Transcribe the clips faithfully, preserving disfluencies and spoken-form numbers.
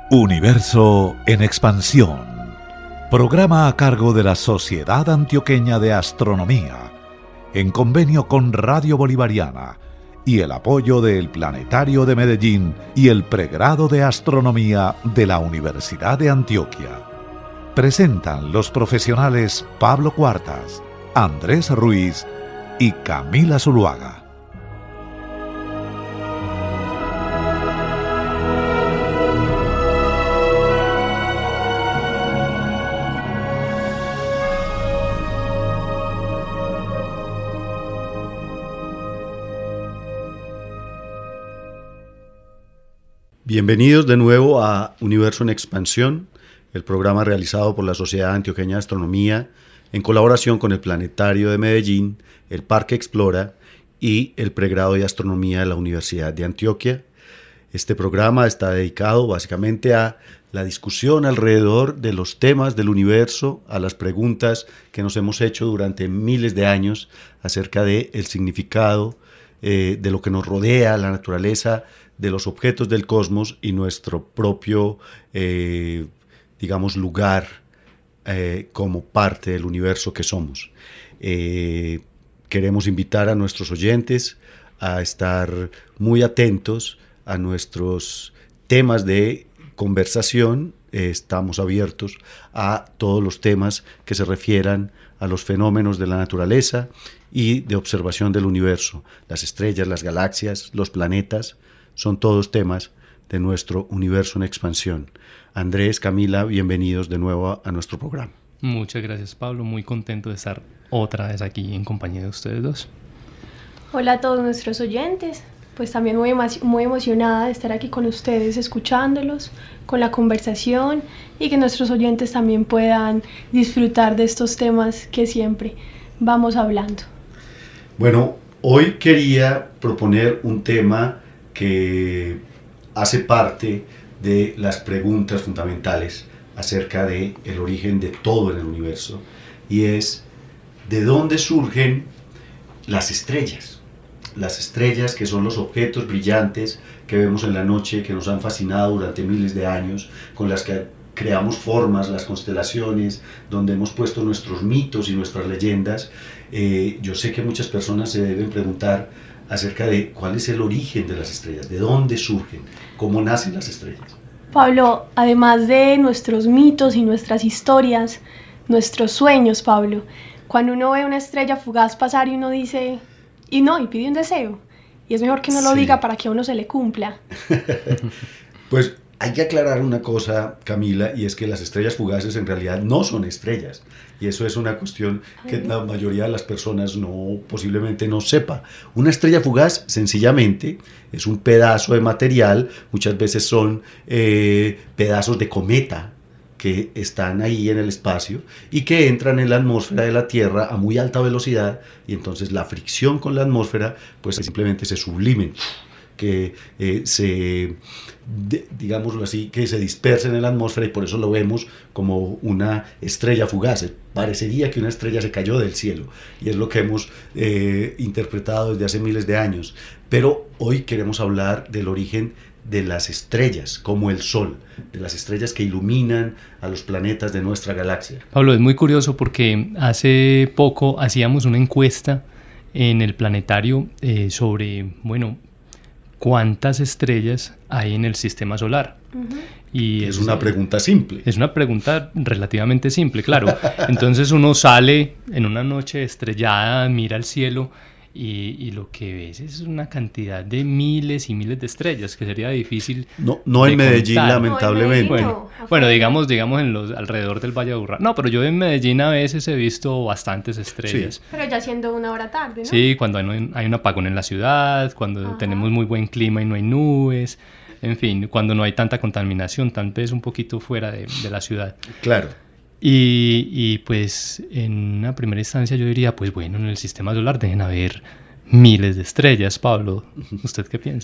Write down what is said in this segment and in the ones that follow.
Universo en expansión. Programa a cargo de la Sociedad Antioqueña de Astronomía, en convenio con Radio Bolivariana y el apoyo del Planetario de Medellín y el Pregrado de Astronomía de la Universidad de Antioquia. Presentan los profesionales Pablo Cuartas, Andrés Ruiz y Camila Zuluaga. Bienvenidos de nuevo a Universo en Expansión, el programa realizado por la Sociedad Antioqueña de Astronomía en colaboración con el Planetario de Medellín, el Parque Explora y el Pregrado de Astronomía de la Universidad de Antioquia. Este programa está dedicado básicamente a la discusión alrededor de los temas del universo, a las preguntas que nos hemos hecho durante miles de años acerca del significado eh, de lo que nos rodea, la naturaleza de los objetos del cosmos y nuestro propio, eh, digamos, lugar eh, como parte del universo que somos. Eh, queremos invitar a nuestros oyentes a estar muy atentos a nuestros temas de conversación. Eh, estamos abiertos a todos los temas que se refieran a los fenómenos de la naturaleza y de observación del universo. Las estrellas, las galaxias, los planetas, son todos temas de nuestro universo en expansión. Andrés, Camila, bienvenidos de nuevo a, a nuestro programa. Muchas gracias, Pablo. Muy contento de estar otra vez aquí en compañía de ustedes dos. Hola a todos nuestros oyentes. Pues también muy, emo- muy emocionada de estar aquí con ustedes, escuchándolos, con la conversación y que nuestros oyentes también puedan disfrutar de estos temas que siempre vamos hablando. Bueno, hoy quería proponer un tema que hace parte de las preguntas fundamentales acerca del origen de todo en el universo, y es ¿de dónde surgen las estrellas? Las estrellas, que son los objetos brillantes que vemos en la noche, que nos han fascinado durante miles de años, con las que creamos formas, las constelaciones, donde hemos puesto nuestros mitos y nuestras leyendas. Eh, yo sé que muchas personas se deben preguntar acerca de cuál es el origen de las estrellas, de dónde surgen, cómo nacen las estrellas. Pablo, además de nuestros mitos y nuestras historias, nuestros sueños, Pablo, cuando uno ve una estrella fugaz pasar y uno dice, y no, y pide un deseo, y es mejor que no lo Sí. diga para que a uno se le cumpla. Pues hay que aclarar una cosa, Camila, y es que las estrellas fugaces en realidad no son estrellas. Y eso es una cuestión que la mayoría de las personas no, posiblemente no sepa. Una estrella fugaz, sencillamente, es un pedazo de material, muchas veces son eh, pedazos de cometa que están ahí en el espacio y que entran en la atmósfera de la Tierra a muy alta velocidad, y entonces la fricción con la atmósfera, pues simplemente se sublimen, que eh, se, de, digámoslo así, que se dispersen en la atmósfera, y por eso lo vemos como una estrella fugaz. Parecería que una estrella se cayó del cielo, y es lo que hemos eh, interpretado desde hace miles de años. Pero hoy queremos hablar del origen de las estrellas, como el Sol, de las estrellas que iluminan a los planetas de nuestra galaxia. Pablo, es muy curioso porque hace poco hacíamos una encuesta en el planetario eh, sobre, bueno, cuántas estrellas hay en el sistema solar. Uh-huh. Y es, es una pregunta simple. Es una pregunta relativamente simple, claro. Entonces uno sale en una noche estrellada, mira al cielo y, y lo que ves es una cantidad de miles y miles de estrellas que sería difícil. No, no en Medellín, contar. lamentablemente. No, en Medellín, Bueno, no, bueno, digamos, digamos en los alrededor del Valle de Aburrá. No, pero yo en Medellín a veces he visto bastantes estrellas. Sí. Pero ya siendo una hora tarde, ¿no? Sí, cuando hay, hay un apagón en la ciudad, cuando Ajá. tenemos muy buen clima y no hay nubes, en fin, cuando no hay tanta contaminación, tal vez un poquito fuera de, de la ciudad. Claro. Y, y pues en una primera instancia yo diría, pues bueno, en el sistema solar deben haber miles de estrellas. Pablo, ¿usted qué piensa?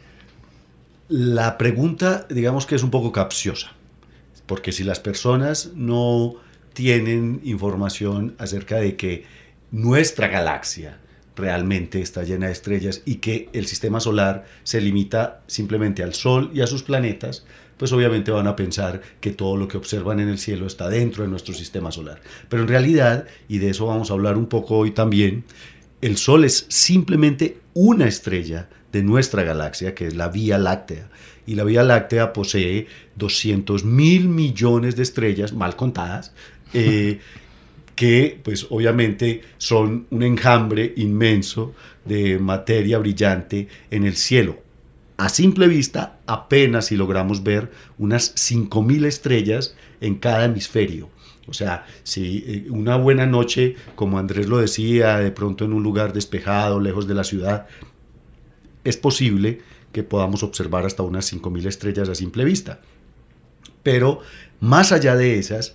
La pregunta, digamos que es un poco capciosa, porque si las personas no tienen información acerca de que nuestra galaxia realmente está llena de estrellas y que el sistema solar se limita simplemente al Sol y a sus planetas, pues obviamente van a pensar que todo lo que observan en el cielo está dentro de nuestro sistema solar. Pero en realidad, y de eso vamos a hablar un poco hoy también, el Sol es simplemente una estrella de nuestra galaxia, que es la Vía Láctea. Y la Vía Láctea posee doscientos mil millones de estrellas, mal contadas, eh, que pues obviamente son un enjambre inmenso de materia brillante en el cielo. A simple vista, apenas si logramos ver unas cinco mil estrellas en cada hemisferio. O sea, si una buena noche, como Andrés lo decía, de pronto en un lugar despejado, lejos de la ciudad, es posible que podamos observar hasta unas cinco mil estrellas a simple vista. Pero más allá de esas,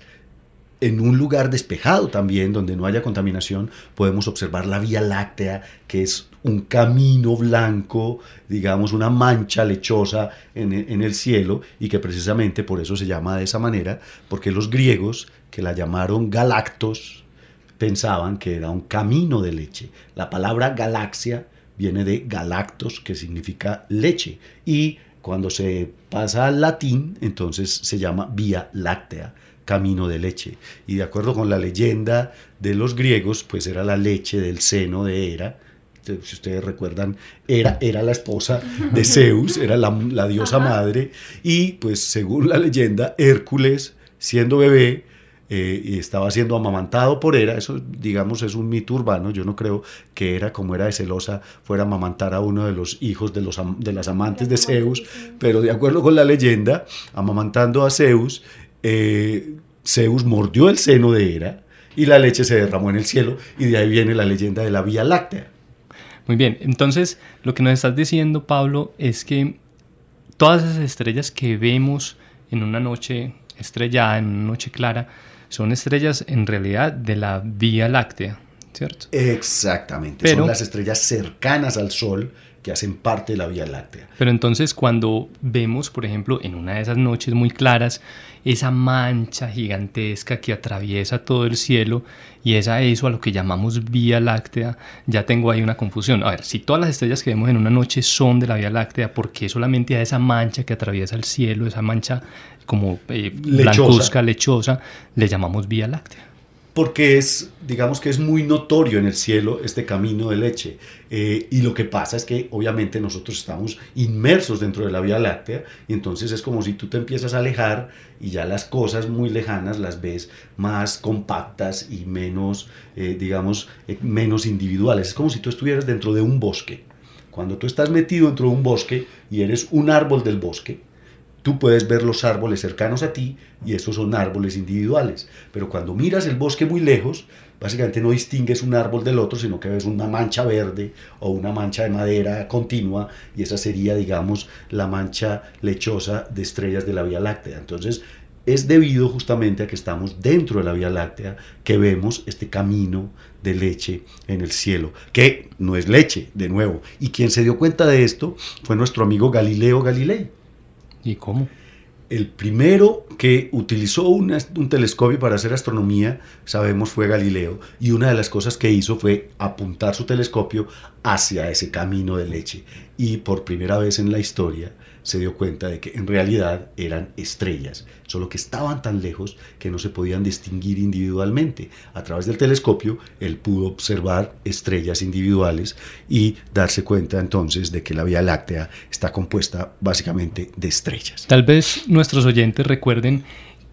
en un lugar despejado también, donde no haya contaminación, podemos observar la Vía Láctea, que es un camino blanco, digamos una mancha lechosa en, en el cielo, y que precisamente por eso se llama de esa manera, porque los griegos, que la llamaron Galactos, pensaban que era un camino de leche. La palabra galaxia viene de galactos, que significa leche, y cuando se pasa al latín, entonces se llama Vía Láctea, camino de leche. Y de acuerdo con la leyenda de los griegos, pues era la leche del seno de Hera. Si ustedes recuerdan, Hera era la esposa de Zeus, era la, la diosa Ajá. madre, y pues según la leyenda, Hércules, siendo bebé, Eh, y estaba siendo amamantado por Hera. Eso, digamos, es un mito urbano. Yo no creo que Hera, como era de celosa, fuera a amamantar a uno de los hijos de, los, de las amantes de Zeus, pero de acuerdo con la leyenda, amamantando a Zeus, eh, Zeus mordió el seno de Hera y la leche se derramó en el cielo, y de ahí viene la leyenda de la Vía Láctea. Muy bien, entonces lo que nos estás diciendo, Pablo, es que todas esas estrellas que vemos en una noche estrellada, en una noche clara, son estrellas en realidad de la Vía Láctea, ¿cierto? Exactamente, pero, son las estrellas cercanas al Sol que hacen parte de la Vía Láctea. Pero entonces cuando vemos, por ejemplo, en una de esas noches muy claras, esa mancha gigantesca que atraviesa todo el cielo, y es a eso a lo que llamamos Vía Láctea, ya tengo ahí una confusión. A ver, si todas las estrellas que vemos en una noche son de la Vía Láctea, ¿por qué solamente a esa mancha que atraviesa el cielo, esa mancha como eh, blancuzca, lechosa, le llamamos Vía Láctea? Porque es, digamos que es muy notorio en el cielo este camino de leche. Eh, y lo que pasa es que obviamente nosotros estamos inmersos dentro de la Vía Láctea, y entonces es como si tú te empiezas a alejar y ya las cosas muy lejanas las ves más compactas y menos, eh, digamos, eh, menos individuales. Es como si tú estuvieras dentro de un bosque. Cuando tú estás metido dentro de un bosque y eres un árbol del bosque, tú puedes ver los árboles cercanos a ti, y esos son árboles individuales. Pero cuando miras el bosque muy lejos, básicamente no distingues un árbol del otro, sino que ves una mancha verde o una mancha de madera continua, y esa sería, digamos, la mancha lechosa de estrellas de la Vía Láctea. Entonces, es debido justamente a que estamos dentro de la Vía Láctea que vemos este camino de leche en el cielo, que no es leche, de nuevo. Y quien se dio cuenta de esto fue nuestro amigo Galileo Galilei. ¿Y cómo? El primero que utilizó una, un telescopio para hacer astronomía, sabemos, fue Galileo, y una de las cosas que hizo fue apuntar su telescopio hacia ese camino de leche, y por primera vez en la historia se dio cuenta de que en realidad eran estrellas, solo que estaban tan lejos que no se podían distinguir individualmente. A través del telescopio él pudo observar estrellas individuales y darse cuenta entonces de que la Vía Láctea está compuesta básicamente de estrellas. Tal vez nuestros oyentes recuerden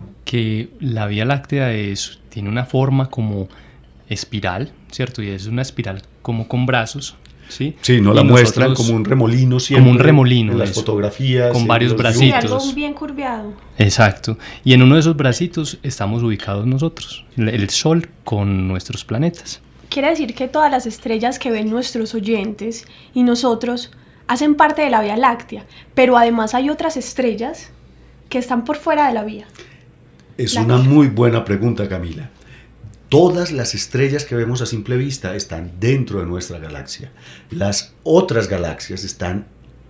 que la Vía Láctea es, tiene una forma como espiral, ¿cierto? Y es una espiral como con brazos. Sí, sí, nos la muestran como un remolino siempre, como un remolino en las eso, fotografías, con varios bracitos. Sí, algo bien curviado. Exacto. Y en uno de esos bracitos estamos ubicados nosotros, el Sol con nuestros planetas. Quiere decir que todas las estrellas que ven nuestros oyentes y nosotros hacen parte de la Vía Láctea, pero además hay otras estrellas que están por fuera de la Vía. Es Láctea. Una muy buena pregunta, Camila. Todas las estrellas que vemos a simple vista están dentro de nuestra galaxia. Las otras galaxias están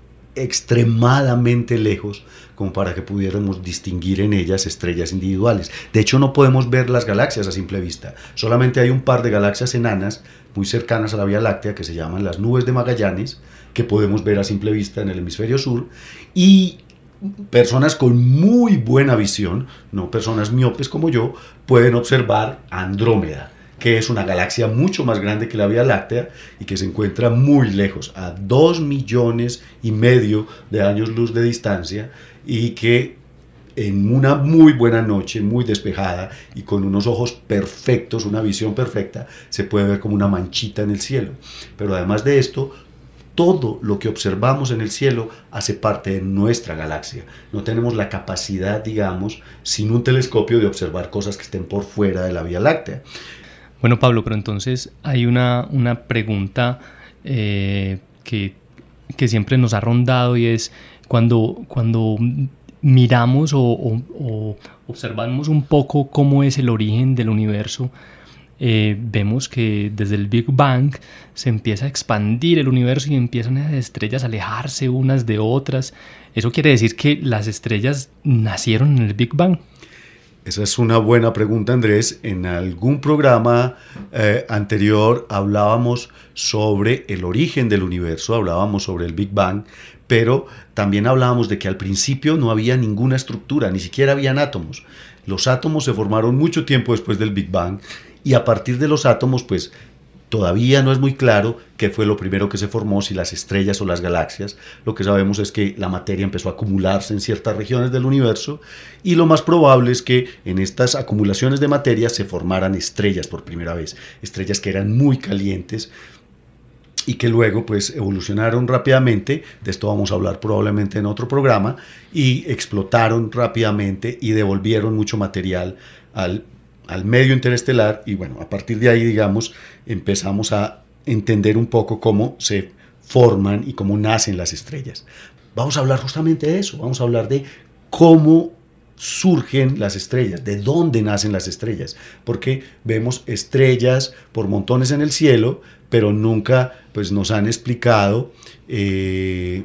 extremadamente lejos como para que pudiéramos distinguir en ellas estrellas individuales. De hecho, no podemos ver las galaxias a simple vista. Solamente hay un par de galaxias enanas muy cercanas a la Vía Láctea que se llaman las nubes de Magallanes, que podemos ver a simple vista en el hemisferio sur, y personas con muy buena visión, no personas miopes como yo, pueden observar Andrómeda, que es una galaxia mucho más grande que la Vía Láctea y que se encuentra muy lejos, a dos millones y medio de años luz de distancia, y que en una muy buena noche, muy despejada y con unos ojos perfectos, una visión perfecta, se puede ver como una manchita en el cielo. Pero además de esto, todo lo que observamos en el cielo hace parte de nuestra galaxia. No tenemos la capacidad, digamos, sin un telescopio de observar cosas que estén por fuera de la Vía Láctea. Bueno, Pablo, pero entonces hay una, una pregunta eh, que, que siempre nos ha rondado, y es cuando, cuando miramos o, o, o observamos un poco cómo es el origen del universo, eh, vemos que desde el Big Bang se empieza a expandir el universo y empiezan las estrellas a alejarse unas de otras. ¿Eso quiere decir que las estrellas nacieron en el Big Bang? Esa es una buena pregunta, Andrés. En algún programa eh, anterior hablábamos sobre el origen del universo, hablábamos sobre el Big Bang, pero también hablábamos de que al principio no había ninguna estructura, ni siquiera habían átomos. Los átomos se formaron mucho tiempo después del Big Bang, y a partir de los átomos, pues todavía no es muy claro qué fue lo primero que se formó, si las estrellas o las galaxias. Lo que sabemos es que la materia empezó a acumularse en ciertas regiones del universo, y lo más probable es que en estas acumulaciones de materia se formaran estrellas por primera vez, estrellas que eran muy calientes y que luego pues evolucionaron rápidamente. De esto vamos a hablar probablemente en otro programa, y explotaron rápidamente y devolvieron mucho material al al medio interestelar, y bueno, a partir de ahí, digamos, empezamos a entender un poco cómo se forman y cómo nacen las estrellas. Vamos a hablar justamente de eso, vamos a hablar de cómo surgen las estrellas, de dónde nacen las estrellas, porque vemos estrellas por montones en el cielo, pero nunca pues, nos han explicado, eh,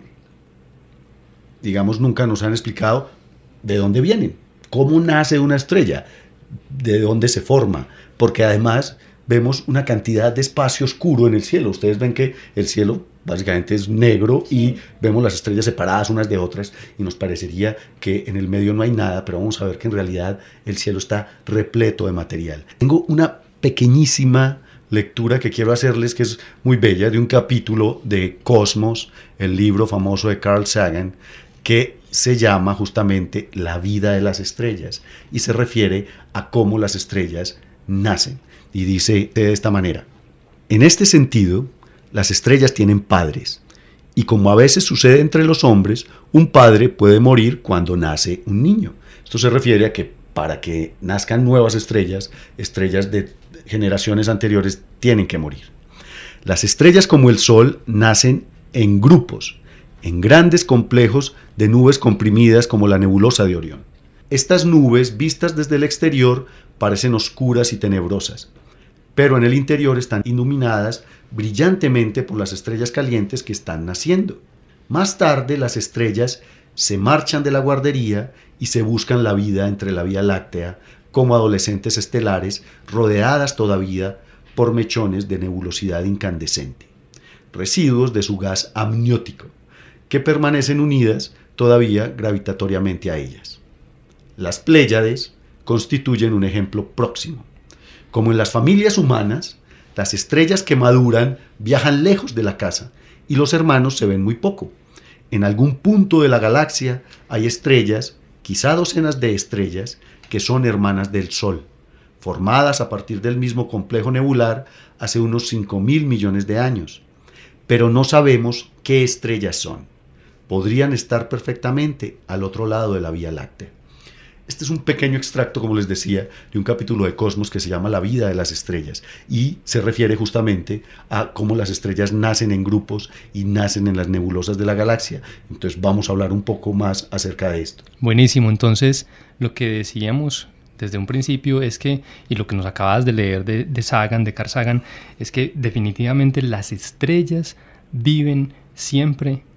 digamos, nunca nos han explicado de dónde vienen, cómo nace una estrella, de dónde se forma, porque además vemos una cantidad de espacio oscuro en el cielo. Ustedes ven que el cielo básicamente es negro, y vemos las estrellas separadas unas de otras, y nos parecería que en el medio no hay nada, pero vamos a ver que en realidad el cielo está repleto de material. Tengo una pequeñísima lectura que quiero hacerles, que es muy bella, de un capítulo de Cosmos, el libro famoso de Carl Sagan, que se llama justamente La vida de las estrellas, y se refiere a cómo las estrellas nacen. Y dice de esta manera: en este sentido, las estrellas tienen padres, y como a veces sucede entre los hombres, un padre puede morir cuando nace un niño. Esto se refiere a que para que nazcan nuevas estrellas, estrellas de generaciones anteriores tienen que morir. Las estrellas, como el Sol, nacen en grupos, en grandes complejos de nubes comprimidas como la nebulosa de Orión. Estas nubes, vistas desde el exterior, parecen oscuras y tenebrosas, pero en el interior están iluminadas brillantemente por las estrellas calientes que están naciendo. Más tarde, las estrellas se marchan de la guardería y se buscan la vida entre la Vía Láctea como adolescentes estelares, rodeadas todavía por mechones de nebulosidad incandescente, residuos de su gas amniótico, que permanecen unidas todavía gravitatoriamente a ellas. Las Pléyades constituyen un ejemplo próximo. Como en las familias humanas, las estrellas que maduran viajan lejos de la casa, y los hermanos se ven muy poco. En algún punto de la galaxia hay estrellas, quizá docenas de estrellas, que son hermanas del Sol, formadas a partir del mismo complejo nebular hace unos cinco mil millones de años. Pero no sabemos qué estrellas son. Podrían estar perfectamente al otro lado de la Vía Láctea. Este es un pequeño extracto, como les decía, de un capítulo de Cosmos que se llama La vida de las estrellas, y se refiere justamente a cómo las estrellas nacen en grupos y nacen en las nebulosas de la galaxia. Entonces vamos a hablar un poco más acerca de esto. Buenísimo. Entonces, lo que decíamos desde un principio es que, y lo que nos acabas de leer de, de Sagan, de Carl Sagan, es que definitivamente las estrellas viven siempre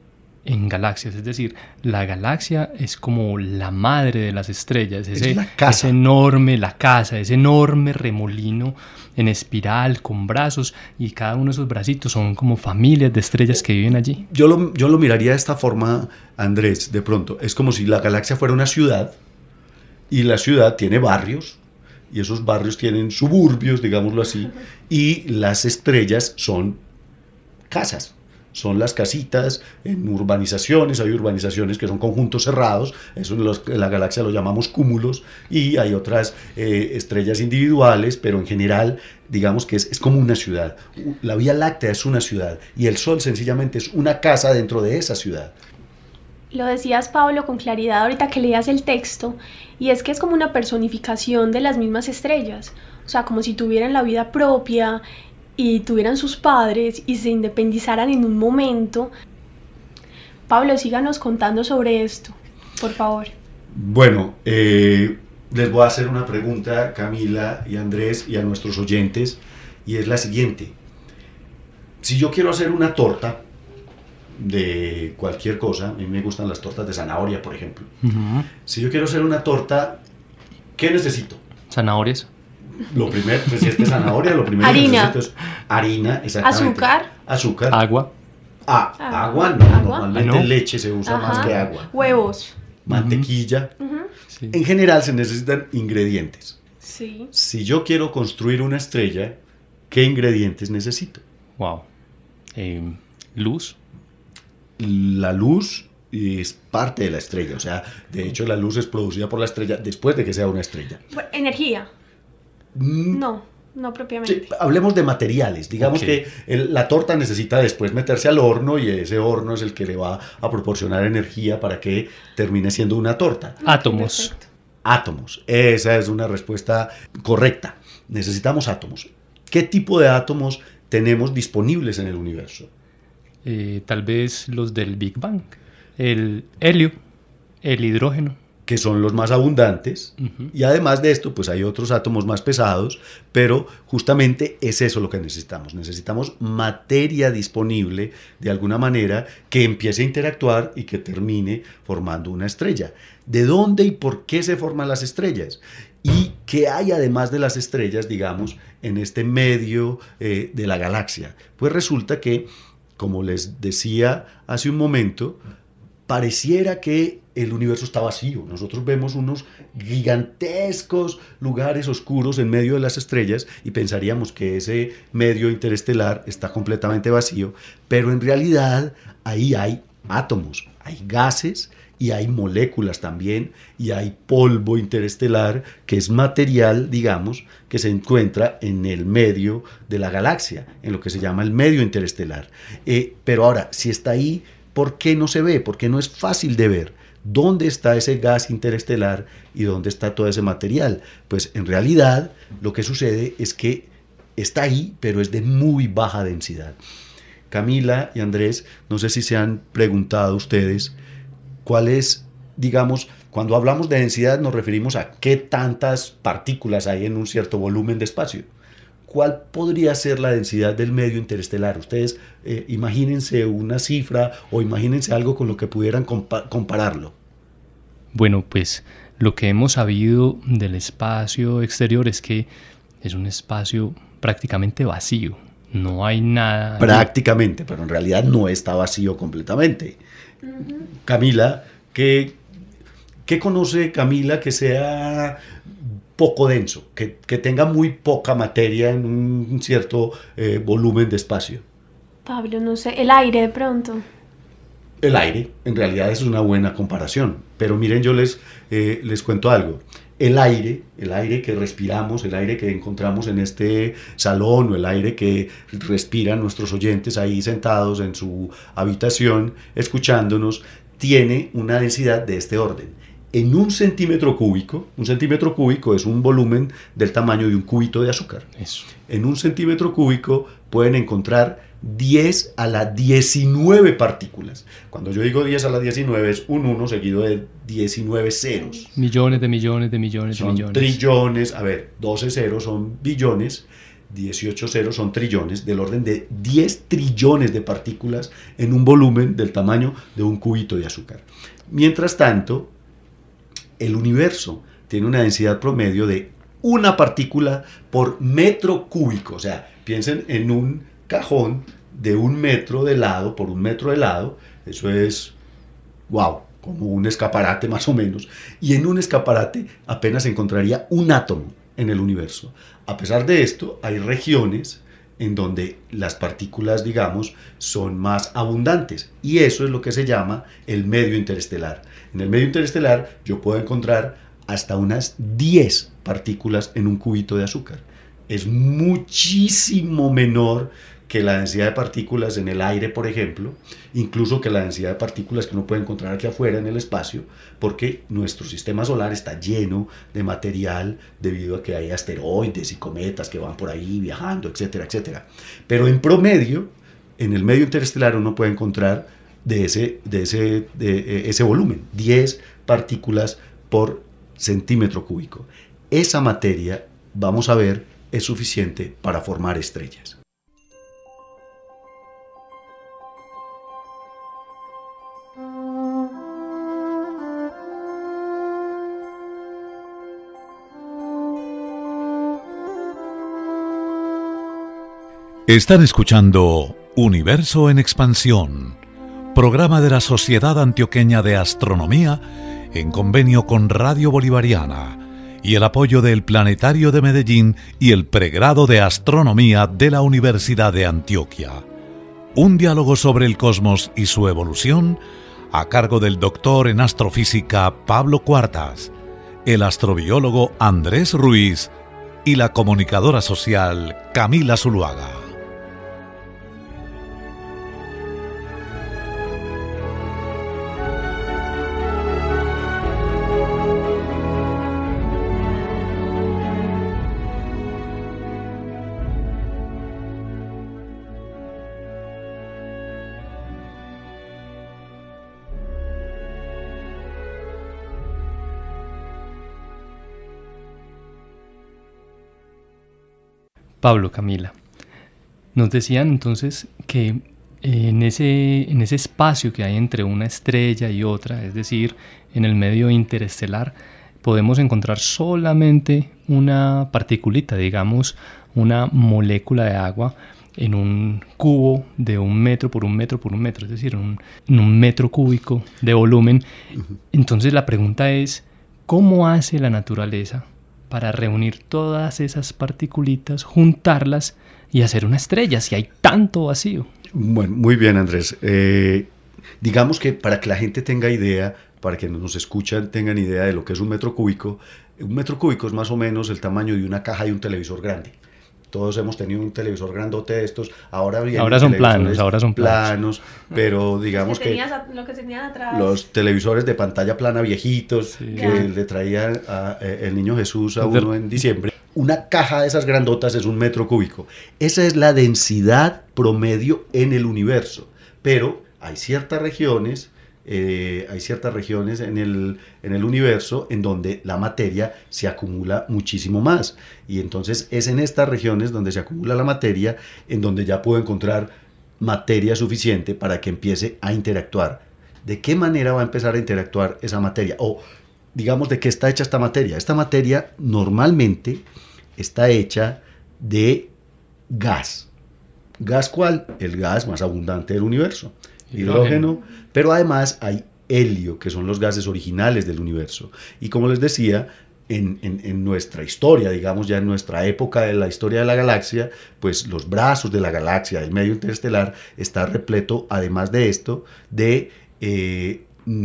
en galaxias, es decir, la galaxia es como la madre de las estrellas, ese, es la casa. ese enorme, la casa, ese enorme remolino en espiral con brazos, y cada uno de esos bracitos son como familias de estrellas que viven allí. Yo lo, yo lo miraría de esta forma, Andrés, de pronto. Es como si la galaxia fuera una ciudad, y la ciudad tiene barrios, y esos barrios tienen suburbios, digámoslo así, y las estrellas son casas. Son las casitas en urbanizaciones, hay urbanizaciones que son conjuntos cerrados, eso en, los, en la galaxia lo llamamos cúmulos, y hay otras eh, estrellas individuales, pero en general digamos que es, es como una ciudad. La Vía Láctea es una ciudad, y el Sol sencillamente es una casa dentro de esa ciudad. Lo decías, Pablo, con claridad ahorita que leías el texto, y es que es como una personificación de las mismas estrellas, o sea, como si tuvieran la vida propia y tuvieran sus padres y se independizaran en un momento. Pablo, síganos contando sobre esto, por favor. Bueno, eh, les voy a hacer una pregunta, Camila y Andrés, y a nuestros oyentes, y es la siguiente. Si yo quiero hacer una torta de cualquier cosa, a mí me gustan las tortas de zanahoria, por ejemplo. Uh-huh. Si yo quiero hacer una torta, ¿qué necesito? Zanahorias. Lo primero, pues si es de zanahoria, lo primero harina. que necesito es harina, exactamente. Azúcar. Azúcar. Agua. Ah, Ah, agua no, agua. normalmente Ah, ¿no? leche se usa Ajá. más que agua. Huevos. Mantequilla. Uh-huh. Sí. En general se necesitan ingredientes. Sí. Si yo quiero construir una estrella, ¿qué ingredientes necesito? Wow. Eh, luz. La luz es parte de la estrella, o sea, de hecho la luz es producida por la estrella después de que sea una estrella. Bueno, energía. Mm, No, no propiamente. sí, hablemos de materiales, digamos Ok. que el- la torta necesita después meterse al horno, y ese horno es el que le va a proporcionar energía para que termine siendo una torta. Átomos. Perfecto. Átomos, esa es una respuesta correcta. Necesitamos átomos. ¿Qué tipo de átomos tenemos disponibles en el universo? Eh, tal vez los del Big Bang. El helio, el hidrógeno. Que son los más abundantes, Uh-huh. y además de esto, pues hay otros átomos más pesados, pero justamente es eso lo que necesitamos. Necesitamos materia disponible, de alguna manera, que empiece a interactuar y que termine formando una estrella. ¿De dónde y por qué se forman las estrellas? ¿Y qué hay además de las estrellas, digamos, en este medio eh, de la galaxia? Pues resulta que, como les decía hace un momento, pareciera que el universo está vacío. Nosotros vemos unos gigantescos lugares oscuros en medio de las estrellas y pensaríamos que ese medio interestelar está completamente vacío, pero en realidad ahí hay átomos, hay gases y hay moléculas también, y hay polvo interestelar, que es material, digamos, que se encuentra en el medio de la galaxia, en lo que se llama el medio interestelar. Eh, pero ahora, si está ahí, ¿por qué no se ve? ¿Por qué no es fácil de ver? ¿Dónde está ese gas interestelar y dónde está todo ese material? Pues en realidad lo que sucede es que está ahí, pero es de muy baja densidad. Camila y Andrés, no sé si se han preguntado ustedes cuál es, digamos, cuando hablamos de densidad nos referimos a qué tantas partículas hay en un cierto volumen de espacio. ¿Cuál podría ser la densidad del medio interestelar? Ustedes eh, imagínense una cifra o imagínense algo con lo que pudieran compa- compararlo. Bueno, pues lo que hemos sabido del espacio exterior es que es un espacio prácticamente vacío. No hay nada. Prácticamente, pero en realidad no está vacío completamente. Uh-huh. Camila, ¿qué, ¿qué conoce Camila que sea poco denso, que, que tenga muy poca materia en un cierto eh, volumen de espacio? Pablo, no sé, el aire de pronto. El aire, en realidad es una buena comparación, pero miren, yo les, eh, les cuento algo. El aire, el aire que respiramos, el aire que encontramos en este salón, o el aire que respiran nuestros oyentes ahí sentados en su habitación, escuchándonos, tiene una densidad de este orden. En un centímetro cúbico, un centímetro cúbico es un volumen del tamaño de un cubito de azúcar. Eso. En un centímetro cúbico pueden encontrar diez a la diecinueve partículas. Cuando yo digo diez a la diecinueve es un uno seguido de diecinueve ceros. Millones de millones de millones Son de millones. trillones, a ver, doce ceros son billones. dieciocho ceros son trillones, del orden de diez trillones de partículas en un volumen del tamaño de un cubito de azúcar. Mientras tanto, el universo tiene una densidad promedio de una partícula por metro cúbico. O sea, piensen en un cajón de un metro de lado por un metro de lado. Eso es, wow, como un escaparate más o menos. Y en un escaparate apenas se encontraría un átomo en el universo. A pesar de esto, hay regiones en donde las partículas, digamos, son más abundantes. Y eso es lo que se llama el medio interestelar. En el medio interestelar yo puedo encontrar hasta unas diez partículas en un cubito de azúcar. Es muchísimo menor que la densidad de partículas en el aire, por ejemplo, incluso que la densidad de partículas que uno puede encontrar aquí afuera en el espacio, porque nuestro sistema solar está lleno de material debido a que hay asteroides y cometas que van por ahí viajando, etcétera, etcétera. Pero en promedio, en el medio interestelar uno puede encontrar de ese, de ese, de ese volumen, diez partículas por centímetro cúbico. Esa materia, vamos a ver, es suficiente para formar estrellas. Están escuchando Universo en Expansión, programa de la Sociedad Antioqueña de Astronomía en convenio con Radio Bolivariana y el apoyo del Planetario de Medellín y el pregrado de Astronomía de la Universidad de Antioquia. Un diálogo sobre el cosmos y su evolución a cargo del doctor en astrofísica Pablo Cuartas, el astrobiólogo Andrés Ruiz y la comunicadora social Camila Zuluaga. Pablo, Camila, nos decían entonces que en ese, en ese espacio que hay entre una estrella y otra, es decir, en el medio interestelar, podemos encontrar solamente una particulita, digamos, una molécula de agua en un cubo de un metro por un metro por un metro, es decir, en un, en un metro cúbico de volumen. Entonces la pregunta es, ¿cómo hace la naturaleza para reunir todas esas particulitas, juntarlas y hacer una estrella, si hay tanto vacío? Bueno, muy bien, Andrés. Eh, digamos que para que la gente tenga idea, para que nos escuchan tengan idea de lo que es un metro cúbico, un metro cúbico es más o menos el tamaño de una caja de un televisor grande. Todos hemos tenido un televisor grandote de estos, ahora, ahora son planos, ahora son planos, pero digamos que, que lo que tenían atrás. Los televisores de pantalla plana viejitos, sí, que ya le traía a, a, el niño Jesús a uno en diciembre. Una caja de esas grandotas es un metro cúbico. Esa es la densidad promedio en el universo, pero hay ciertas regiones Eh, hay ciertas regiones en el, en el universo en donde la materia se acumula muchísimo más, y entonces es en estas regiones donde se acumula la materia en donde ya puedo encontrar materia suficiente para que empiece a interactuar. ¿De qué manera va a empezar a interactuar esa materia? O digamos, ¿de qué está hecha esta materia? Esta materia normalmente está hecha de gas. ¿Gas cuál? El gas más abundante del universo. Hidrógeno, pero además hay helio, que son los gases originales del universo. Y como les decía, en, en, en nuestra historia, digamos ya en nuestra época de la historia de la galaxia, pues los brazos de la galaxia, del medio interestelar, está repleto, además de esto, de, eh,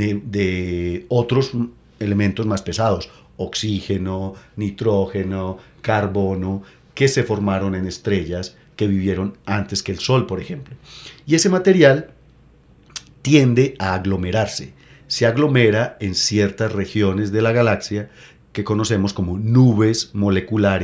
de otros elementos más pesados, oxígeno, nitrógeno, carbono, que se formaron en estrellas que vivieron antes que el Sol, por ejemplo. Y ese material tiende a aglomerarse, se aglomera en ciertas regiones de la galaxia que conocemos como nubes moleculares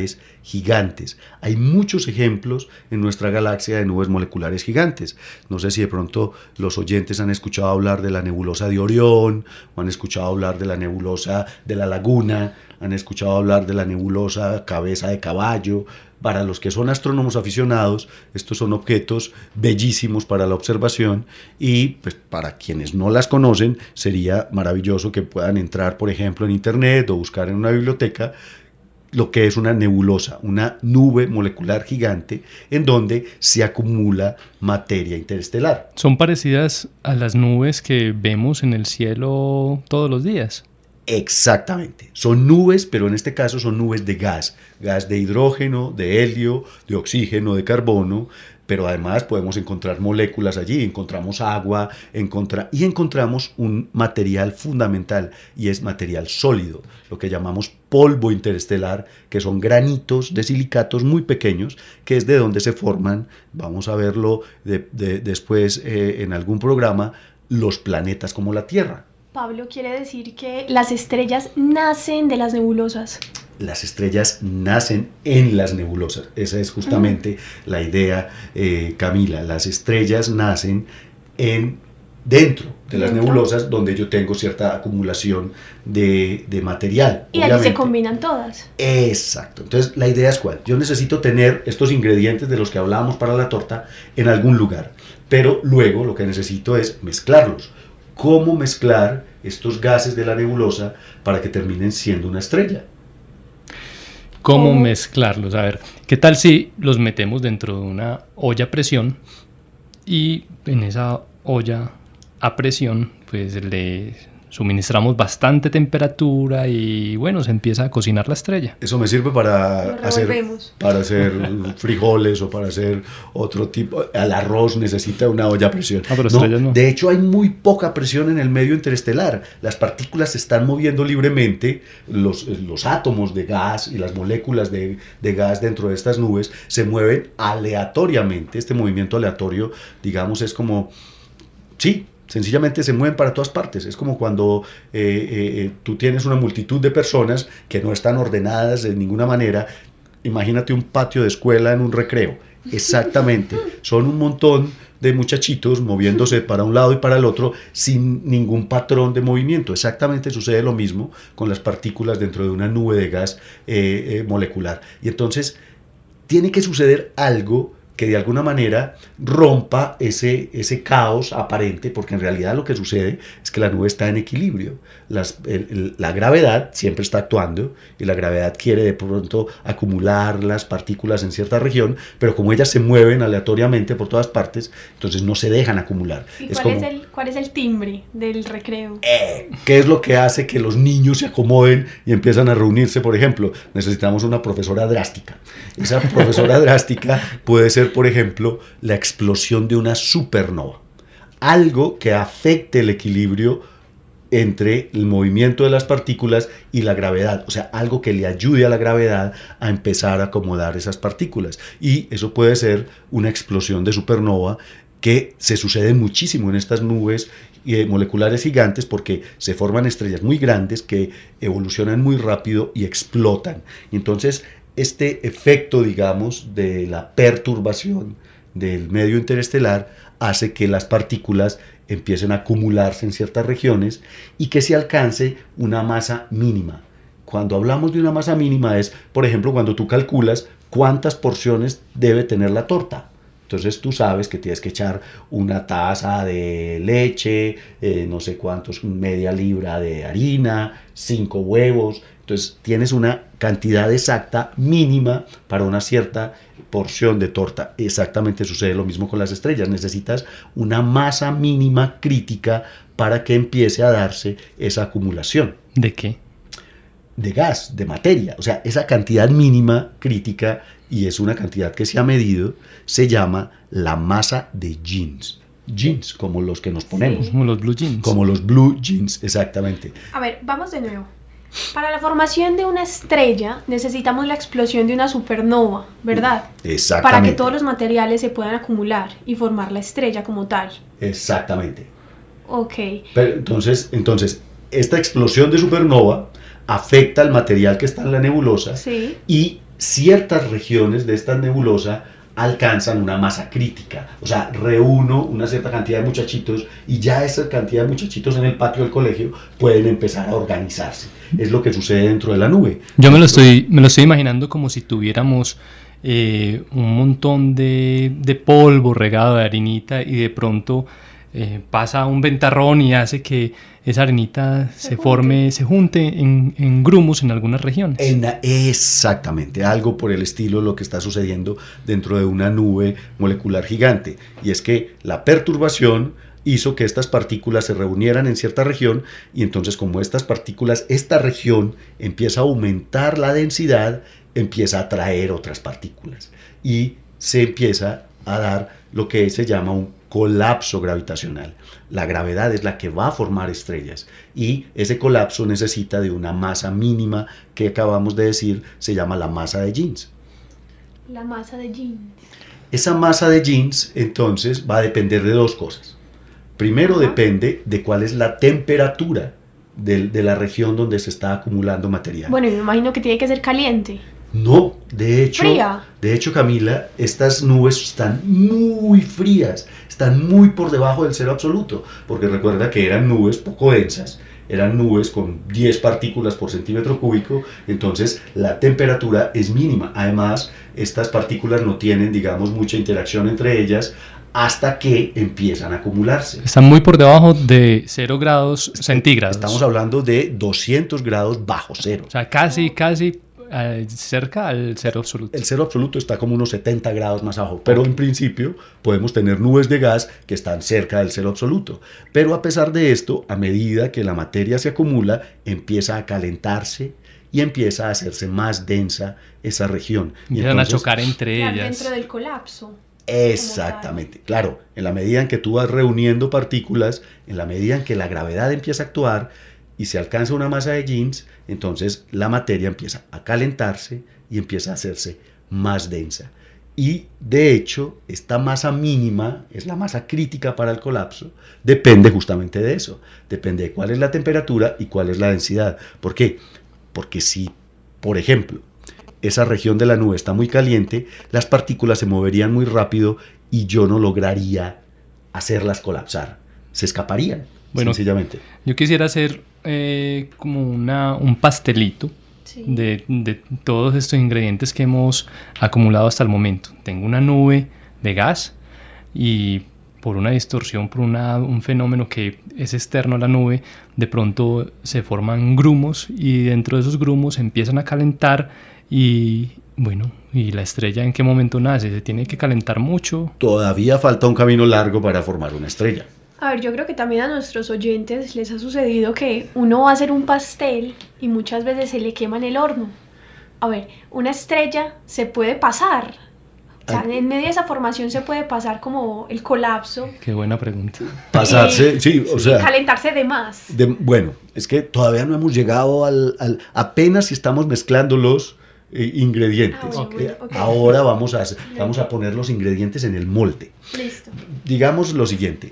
gigantes. Hay muchos ejemplos en nuestra galaxia de nubes moleculares gigantes. No sé si de pronto los oyentes han escuchado hablar de la nebulosa de Orión, o han escuchado hablar de la nebulosa de la Laguna, han escuchado hablar de la nebulosa Cabeza de Caballo. Para los que son astrónomos aficionados, estos son objetos bellísimos para la observación, y pues para quienes no las conocen, sería maravilloso que puedan entrar, por ejemplo, en internet o buscar en una biblioteca lo que es una nebulosa, una nube molecular gigante en donde se acumula materia interestelar. ¿Son parecidas a las nubes que vemos en el cielo todos los días? Exactamente, son nubes, pero en este caso son nubes de gas, gas de hidrógeno, de helio, de oxígeno, de carbono, pero además podemos encontrar moléculas allí, encontramos agua, encontra- y encontramos un material fundamental, y es material sólido, lo que llamamos polvo interestelar, que son granitos de silicatos muy pequeños, que es de donde se forman, vamos a verlo de, de, después eh, en algún programa, los planetas como la Tierra. Pablo, quiere decir que las estrellas nacen de las nebulosas. Las estrellas nacen en las nebulosas. Esa es justamente mm. la idea, eh, Camila. Las estrellas nacen en, dentro de las ¿Dentro? nebulosas, donde yo tengo cierta acumulación de, de material. Y ahí se combinan todas. Exacto. Entonces, la idea es cuál. Yo necesito tener estos ingredientes de los que hablábamos para la torta en algún lugar. Pero luego lo que necesito es mezclarlos. ¿Cómo mezclar estos gases de la nebulosa para que terminen siendo una estrella? ¿Cómo mezclarlos? A ver, ¿qué tal si los metemos dentro de una olla a presión y en esa olla a presión pues le suministramos bastante temperatura y bueno, se empieza a cocinar la estrella? Eso me sirve para hacer, para hacer frijoles o para hacer otro tipo. El arroz necesita una olla a presión. Ah, pero estrellas no. De hecho, hay muy poca presión en el medio interestelar. Las partículas se están moviendo libremente. Los, los átomos de gas y las moléculas de, de gas dentro de estas nubes se mueven aleatoriamente. Este movimiento aleatorio, digamos, es como... Sí, sencillamente se mueven para todas partes. Es como cuando eh, eh, tú tienes una multitud de personas que no están ordenadas de ninguna manera. Imagínate un patio de escuela en un recreo. Exactamente. Son un montón de muchachitos moviéndose para un lado y para el otro sin ningún patrón de movimiento. Exactamente sucede lo mismo con las partículas dentro de una nube de gas eh, eh, molecular. Y entonces tiene que suceder algo que de alguna manera rompa ese, ese caos aparente, porque en realidad lo que sucede es que la nube está en equilibrio. Las, el, el, la gravedad siempre está actuando, y la gravedad quiere de pronto acumular las partículas en cierta región, pero como ellas se mueven aleatoriamente por todas partes, entonces no se dejan acumular. ¿Y es cuál, como, es el, cuál es el timbre del recreo? Eh, ¿Qué es lo que hace que los niños se acomoden y empiezan a reunirse? Por ejemplo, necesitamos una profesora drástica. Esa profesora drástica puede ser, por ejemplo, la explosión de una supernova. Algo que afecte el equilibrio entre el movimiento de las partículas y la gravedad. O sea, algo que le ayude a la gravedad a empezar a acomodar esas partículas. Y eso puede ser una explosión de supernova, que se sucede muchísimo en estas nubes moleculares gigantes, porque se forman estrellas muy grandes que evolucionan muy rápido y explotan. Y entonces este efecto, digamos, de la perturbación del medio interestelar hace que las partículas empiecen a acumularse en ciertas regiones y que se alcance una masa mínima. Cuando hablamos de una masa mínima es, por ejemplo, cuando tú calculas cuántas porciones debe tener la torta. Entonces tú sabes que tienes que echar una taza de leche, eh, no sé cuántos, media libra de harina, cinco huevos. Entonces tienes una cantidad exacta mínima para una cierta porción de torta. Exactamente sucede lo mismo con las estrellas. Necesitas una masa mínima crítica para que empiece a darse esa acumulación. ¿De qué? De gas, de materia. O sea, esa cantidad mínima crítica, y es una cantidad que se ha medido, se llama la masa de jeans. Jeans, como los que nos ponemos. Sí. Como los blue jeans. Como los blue jeans, exactamente. A ver, vamos de nuevo. Para la formación de una estrella necesitamos la explosión de una supernova, ¿verdad? Exactamente. Para que todos los materiales se puedan acumular y formar la estrella como tal. Exactamente. Ok. Pero entonces, entonces, esta explosión de supernova afecta al material que está en la nebulosa, sí. y ciertas regiones de esta nebulosa alcanzan una masa crítica, o sea, reúno una cierta cantidad de muchachitos y ya esa cantidad de muchachitos en el patio del colegio pueden empezar a organizarse. Es lo que sucede dentro de la nube. Yo me lo estoy, me lo estoy imaginando como si tuviéramos eh, un montón de, de polvo regado de harinita y de pronto eh, pasa un ventarrón y hace que esa arenita se, se forme, se junte en, en grumos en algunas regiones. En, exactamente, algo por el estilo lo que está sucediendo dentro de una nube molecular gigante. Y es que la perturbación hizo que estas partículas se reunieran en cierta región y entonces como estas partículas, esta región empieza a aumentar la densidad, empieza a atraer otras partículas y se empieza a dar lo que se llama un colapso gravitacional. La gravedad es la que va a formar estrellas y ese colapso necesita de una masa mínima que acabamos de decir, se llama la masa de Jeans. La masa de Jeans. Esa masa de Jeans entonces va a depender de dos cosas. Primero Ajá. depende de cuál es la temperatura de, de la región donde se está acumulando material. Bueno, me imagino que tiene que ser caliente. No, de hecho, Fría. de hecho, Camila, estas nubes están muy frías, están muy por debajo del cero absoluto, porque recuerda que eran nubes poco densas, eran nubes con diez partículas por centímetro cúbico, entonces la temperatura es mínima. Además, estas partículas no tienen, digamos, mucha interacción entre ellas hasta que empiezan a acumularse. Están muy por debajo de cero grados centígrados. Estamos hablando de doscientos grados bajo cero. O sea, casi, casi... cerca al cero absoluto. El cero absoluto está como unos setenta grados más abajo, pero en principio podemos tener nubes de gas que están cerca del cero absoluto. Pero a pesar de esto, a medida que la materia se acumula, empieza a calentarse y empieza a hacerse más densa esa región. Empiezan a chocar entre ellas. Dentro del colapso. Exactamente, claro, en la medida en que tú vas reuniendo partículas, en la medida en que la gravedad empieza a actuar, y se alcanza una masa de Jeans, entonces la materia empieza a calentarse y empieza a hacerse más densa. Y de hecho, esta masa mínima es la masa crítica para el colapso, depende justamente de eso, depende de cuál es la temperatura y cuál es la densidad. ¿Por qué? Porque si, por ejemplo, esa región de la nube está muy caliente, las partículas se moverían muy rápido y yo no lograría hacerlas colapsar, se escaparían. Bueno, sencillamente. Yo quisiera hacer eh, como una, un pastelito sí. de, de todos estos ingredientes que hemos acumulado hasta el momento. Tengo una nube de gas y por una distorsión, por una, un fenómeno que es externo a la nube, de pronto se forman grumos y dentro de esos grumos empiezan a calentar y... Bueno, ¿y la estrella en qué momento nace? ¿Se tiene que calentar mucho? Todavía falta un camino largo para formar una estrella. A ver, yo creo que también a nuestros oyentes les ha sucedido que uno va a hacer un pastel y muchas veces se le quema en el horno. A ver, una estrella se puede pasar. O sea, en medio de esa formación se puede pasar como el colapso. Qué buena pregunta. Pasarse, y, sí, o sea... calentarse de más. De, bueno, es que todavía no hemos llegado al... al apenas si estamos mezclando los eh, ingredientes. Ah, bueno, okay. Bueno, okay. Ahora vamos a, vamos a poner los ingredientes en el molde. Listo. Digamos lo siguiente.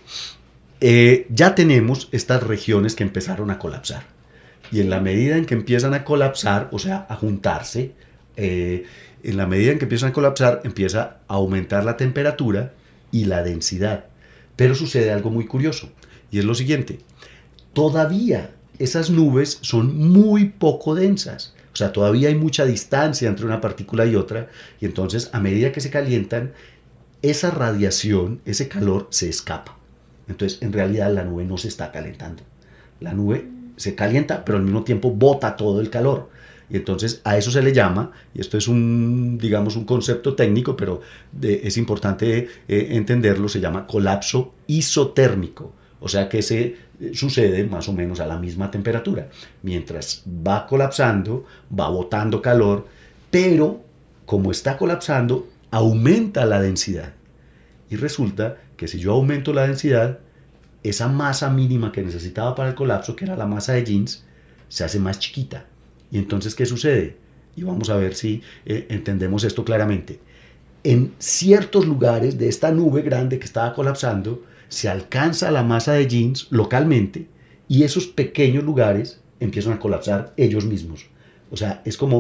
Eh, ya tenemos estas regiones que empezaron a colapsar y en la medida en que empiezan a colapsar, o sea, a juntarse, eh, en la medida en que empiezan a colapsar empieza a aumentar la temperatura y la densidad, pero sucede algo muy curioso y es lo siguiente, todavía esas nubes son muy poco densas, o sea, todavía hay mucha distancia entre una partícula y otra y entonces a medida que se calientan, esa radiación, ese calor se escapa. Entonces, en realidad la nube no se está calentando. La nube se calienta, pero al mismo tiempo bota todo el calor. Y entonces a eso se le llama, y esto es un, digamos, un concepto técnico, pero de, es importante eh, entenderlo, se llama colapso isotérmico. O sea que se eh, sucede más o menos a la misma temperatura. Mientras va colapsando, va botando calor, pero como está colapsando, aumenta la densidad. Y resulta que si yo aumento la densidad, esa masa mínima que necesitaba para el colapso, que era la masa de Jeans, se hace más chiquita. Y entonces, ¿qué sucede? Y vamos a ver si eh, entendemos esto claramente. En ciertos lugares de esta nube grande que estaba colapsando, se alcanza la masa de Jeans localmente y esos pequeños lugares empiezan a colapsar ellos mismos. O sea, es como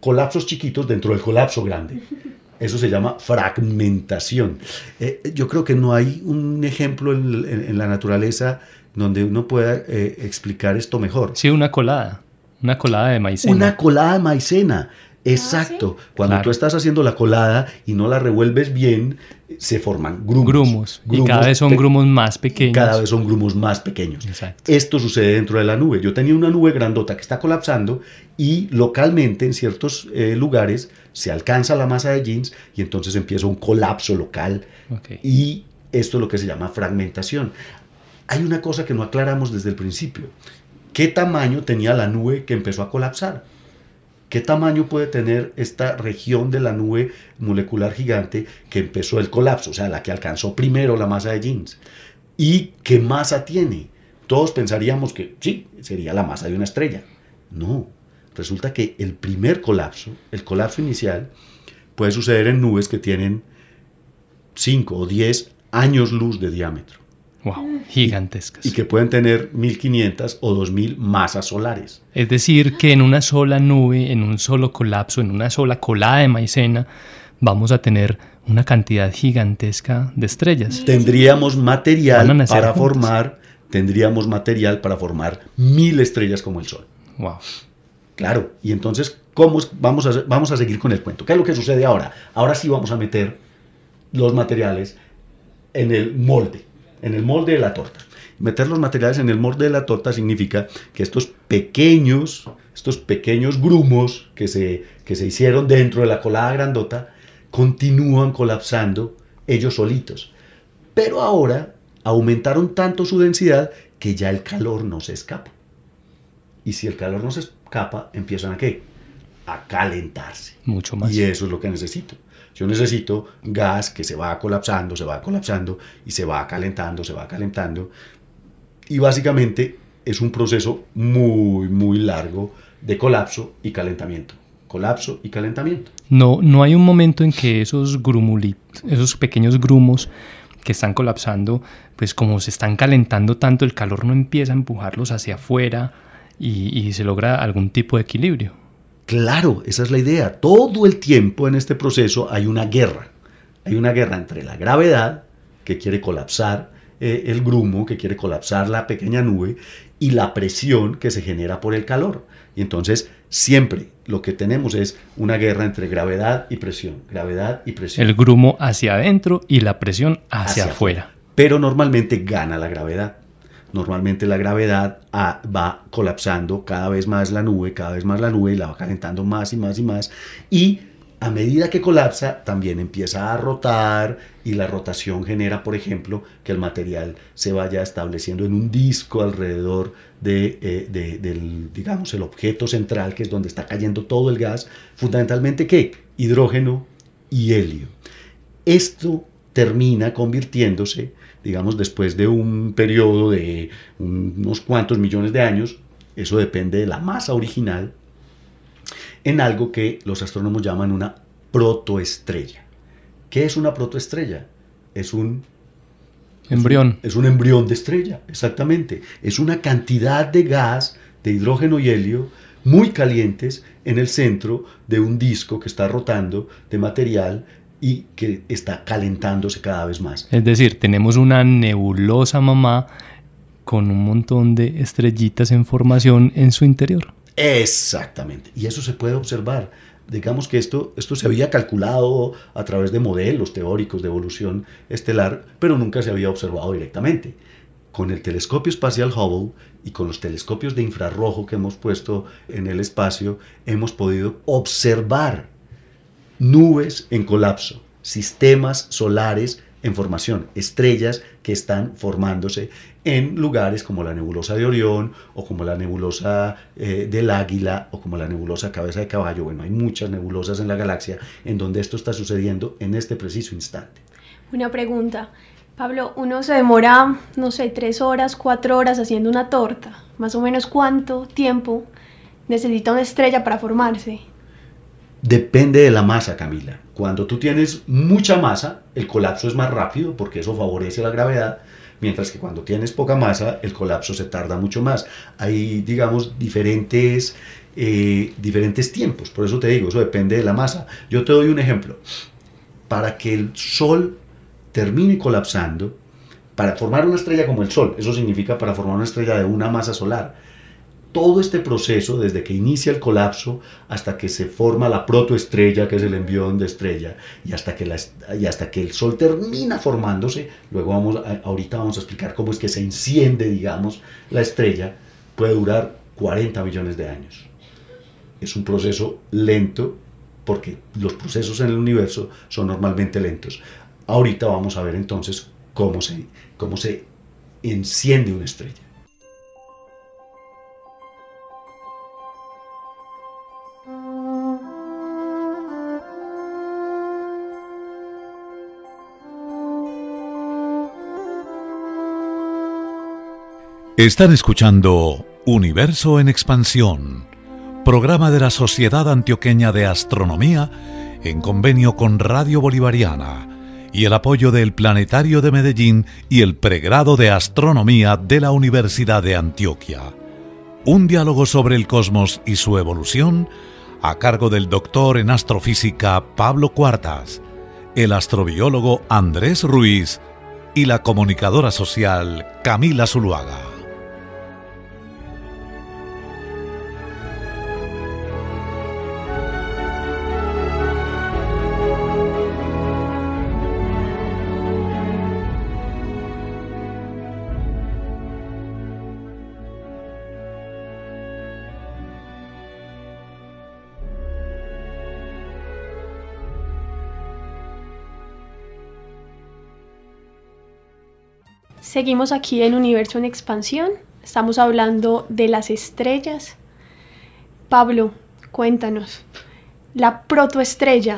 colapsos chiquitos dentro del colapso grande. Eso se llama fragmentación. Eh, yo creo que no hay un ejemplo en, en, en la naturaleza donde uno pueda eh, explicar esto mejor. Sí, una colada. Una colada de maicena. Una colada de maicena. Exacto. Ah, ¿sí? Cuando Claro. tú estás haciendo la colada y no la revuelves bien, se forman grumos. Grumos. Grumos Y cada vez son pe- grumos más pequeños. Cada vez son grumos más pequeños. Exacto. Esto sucede dentro de la nube. Yo tenía una nube grandota que está colapsando y localmente en ciertos eh, lugares se alcanza la masa de jeans y entonces empieza un colapso local. Ok. Y esto es lo que se llama fragmentación. Hay una cosa que no aclaramos desde el principio. ¿Qué tamaño tenía la nube que empezó a colapsar? ¿Qué tamaño puede tener esta región de la nube molecular gigante que empezó el colapso? O sea, la que alcanzó primero la masa de jeans. ¿Y qué masa tiene? Todos pensaríamos que sí, sería la masa de una estrella. No, resulta que el primer colapso, el colapso inicial, puede suceder en nubes que tienen cinco o diez años luz de diámetro Wow, gigantescas. y que pueden tener mil quinientas o dos mil masas solares. Es decir, que en una sola nube, en un solo colapso, en una sola colada de maicena, vamos a tener una cantidad gigantesca de estrellas. Tendríamos material Van a nacer para juntas. formar, tendríamos material para formar mil estrellas como el Sol. Wow. Claro, y entonces, ¿cómo es? vamos, a, vamos a seguir con el cuento? ¿Qué es lo que sucede ahora? Ahora sí vamos a meter los materiales en el molde, en el molde de la torta. Meter los materiales en el molde de la torta significa que estos pequeños, estos pequeños grumos que se, que se hicieron dentro de la colada grandota continúan colapsando ellos solitos. Pero ahora aumentaron tanto su densidad que ya el calor no se escapa. Y si el calor no se escapa, empiezan a ¿qué? A calentarse. Mucho más. Y eso es lo que necesito. Yo necesito gas que se va colapsando, se va colapsando y se va calentando, se va calentando. Y básicamente es un proceso muy, muy largo de colapso y calentamiento. Colapso y calentamiento. No, no hay un momento en que esos grumulitos, esos pequeños grumos que están colapsando, pues como se están calentando tanto, el calor no empieza a empujarlos hacia afuera y, y se logra algún tipo de equilibrio. Claro, esa es la idea. Todo el tiempo en este proceso hay una guerra. Hay una guerra entre la gravedad, que quiere colapsar eh, el grumo, que quiere colapsar la pequeña nube, y la presión que se genera por el calor. Y entonces siempre lo que tenemos es una guerra entre gravedad y presión, gravedad y presión. El grumo hacia adentro y la presión hacia, Hacia afuera. Pero normalmente gana la gravedad. Normalmente la gravedad ah, va colapsando cada vez más la nube, cada vez más la nube, y la va calentando más y más y más. Y a medida que colapsa, también empieza a rotar, y la rotación genera, por ejemplo, que el material se vaya estableciendo en un disco alrededor de, eh, de, del, digamos, el objeto central, que es donde está cayendo todo el gas. Fundamentalmente, ¿qué? Hidrógeno y helio. Esto termina convirtiéndose, digamos, después de un periodo de unos cuantos millones de años, eso depende de la masa original, en algo que los astrónomos llaman una protoestrella. ¿Qué es una protoestrella? Es un Embrión. Es un, es un embrión de estrella, exactamente. Es una cantidad de gas, de hidrógeno y helio, muy calientes en el centro de un disco que está rotando de material y que está calentándose cada vez más. Es decir, tenemos una nebulosa mamá con un montón de estrellitas en formación en su interior. Exactamente, y eso se puede observar. Digamos que esto, esto se había calculado a través de modelos teóricos de evolución estelar, pero nunca se había observado directamente. Con el telescopio espacial Hubble y con los telescopios de infrarrojo que hemos puesto en el espacio, hemos podido observar nubes en colapso, sistemas solares en formación, estrellas que están formándose en lugares como la nebulosa de Orión o como la nebulosa eh, del Águila o como la nebulosa Cabeza de Caballo. Bueno, hay muchas nebulosas en la galaxia en donde esto está sucediendo en este preciso instante. Una pregunta. Pablo, uno se demora, no sé, tres horas, cuatro horas haciendo una torta. Más o menos, ¿cuánto tiempo necesita una estrella para formarse? Depende de la masa, Camila. Cuando tú tienes mucha masa, el colapso es más rápido porque eso favorece la gravedad, mientras que cuando tienes poca masa, el colapso se tarda mucho más. Hay, digamos, diferentes eh, diferentes tiempos. Por eso te digo, eso depende de la masa. Yo te doy un ejemplo. Para que el Sol termine colapsando, para formar una estrella como el Sol, eso significa para formar una estrella de una masa solar, todo este proceso, desde que inicia el colapso hasta que se forma la protoestrella, que es el embrión de estrella, y hasta que, la, y hasta que el Sol termina formándose, luego vamos a, ahorita vamos a explicar cómo es que se enciende, digamos, la estrella, puede durar cuarenta millones de años. Es un proceso lento, porque los procesos en el universo son normalmente lentos. Ahorita vamos a ver entonces cómo se, cómo se enciende una estrella. Están escuchando Universo en Expansión, programa de la Sociedad Antioqueña de Astronomía en convenio con Radio Bolivariana y el apoyo del Planetario de Medellín y el pregrado de Astronomía de la Universidad de Antioquia. Un diálogo sobre el cosmos y su evolución a cargo del doctor en astrofísica Pablo Cuartas, el astrobiólogo Andrés Ruiz y la comunicadora social Camila Zuluaga. Seguimos aquí en Universo en Expansión, estamos hablando de las estrellas. Pablo, cuéntanos, la protoestrella,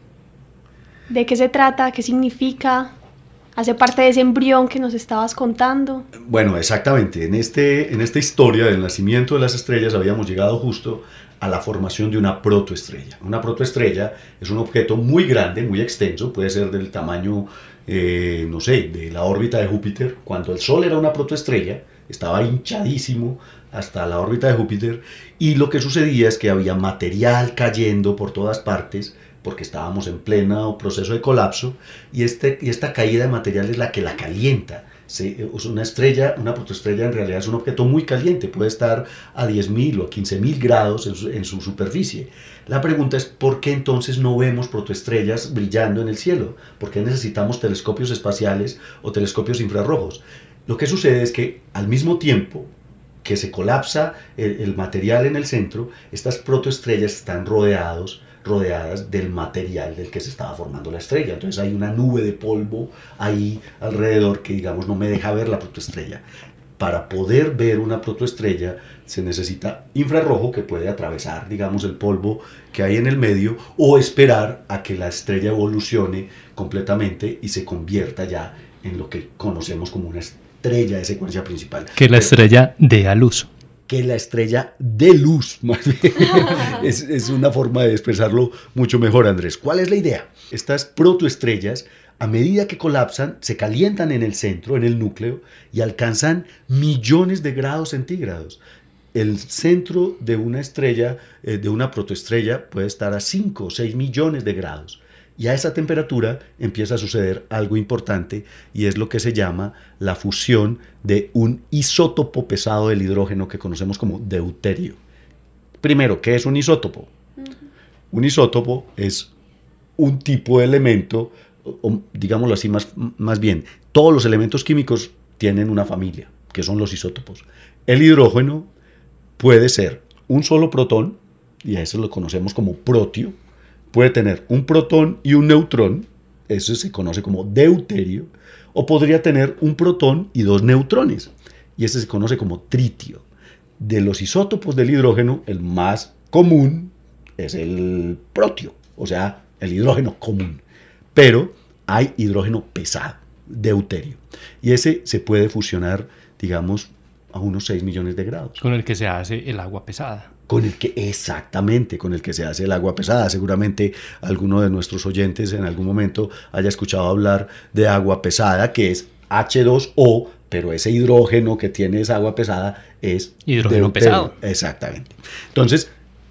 ¿de qué se trata? ¿Qué significa? ¿Hace parte de ese embrión que nos estabas contando? Bueno, exactamente, en, este, en esta historia del nacimiento de las estrellas habíamos llegado justo a la formación de una protoestrella. Una protoestrella es un objeto muy grande, muy extenso, puede ser del tamaño, eh, no sé, de la órbita de Júpiter. Cuando el Sol era una protoestrella, estaba hinchadísimo hasta la órbita de Júpiter, y lo que sucedía es que había material cayendo por todas partes, porque estábamos en pleno proceso de colapso, y, este, y esta caída de material es la que la calienta. Se, una estrella, una protoestrella en realidad es un objeto muy caliente, puede estar a diez mil o quince mil grados en su, en su superficie. La pregunta es, ¿por qué entonces no vemos protoestrellas brillando en el cielo? ¿Por qué necesitamos telescopios espaciales o telescopios infrarrojos? Lo que sucede es que al mismo tiempo que se colapsa el, el material en el centro, estas protoestrellas están rodeados rodeadas del material del que se estaba formando la estrella. Entonces hay una nube de polvo ahí alrededor que, digamos, no me deja ver la protoestrella. Para poder ver una protoestrella se necesita infrarrojo, que puede atravesar, digamos, el polvo que hay en el medio, o esperar a que la estrella evolucione completamente y se convierta ya en lo que conocemos como una estrella de secuencia principal. Que la estrella dé a luz. Que la estrella de luz, más bien. es, es una forma de expresarlo mucho mejor, Andrés. ¿Cuál es la idea? Estas protoestrellas, a medida que colapsan, se calientan en el centro, en el núcleo, y alcanzan millones de grados centígrados. El centro de una estrella, eh, de una protoestrella, puede estar a cinco o seis millones de grados. Y a esa temperatura empieza a suceder algo importante, y es lo que se llama la fusión de un isótopo pesado del hidrógeno que conocemos como deuterio. Primero, ¿qué es un isótopo? Uh-huh. Un isótopo es un tipo de elemento, o digámoslo así más, más bien, todos los elementos químicos tienen una familia, que son los isótopos. El hidrógeno puede ser un solo protón, y a eso lo conocemos como protio. Puede tener un protón y un neutrón, eso se conoce como deuterio, o podría tener un protón y dos neutrones, y ese se conoce como tritio. De los isótopos del hidrógeno, el más común es el protio, o sea, el hidrógeno común. Pero hay hidrógeno pesado, deuterio, y ese se puede fusionar, digamos, a unos seis millones de grados. Con el que se hace el agua pesada. Con el que, exactamente, con el que se hace el agua pesada. Seguramente alguno de nuestros oyentes en algún momento haya escuchado hablar de agua pesada, que es hache dos o, pero ese hidrógeno que tiene esa agua pesada es hidrógeno deuterio. Pesado. Exactamente. Entonces,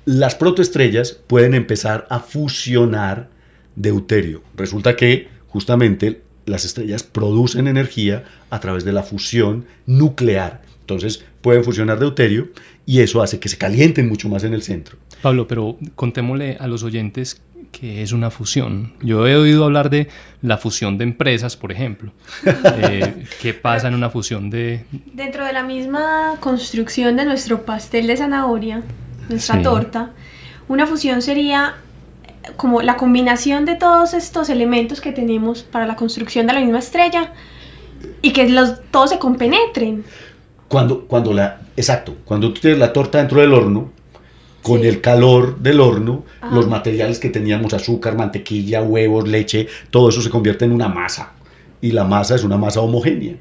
las protoestrellas pueden empezar a fusionar deuterio. Resulta que justamente las estrellas producen energía a través de la fusión nuclear. Entonces pueden fusionar deuterio y eso hace que se calienten mucho más en el centro. Pablo, pero contémosle a los oyentes qué es una fusión. Yo he oído hablar de la fusión de empresas, por ejemplo. Eh, ¿Qué pasa en una fusión de...? Dentro de la misma construcción de nuestro pastel de zanahoria, nuestra Sí. torta, una fusión sería como la combinación de todos estos elementos que tenemos para la construcción de la misma estrella y que los, todos se compenetren. Cuando, cuando la, exacto, cuando tú tienes la torta dentro del horno, con Sí. el calor del horno, Ajá. los materiales que teníamos, azúcar, mantequilla, huevos, leche, todo eso se convierte en una masa. Y la masa es una masa homogénea.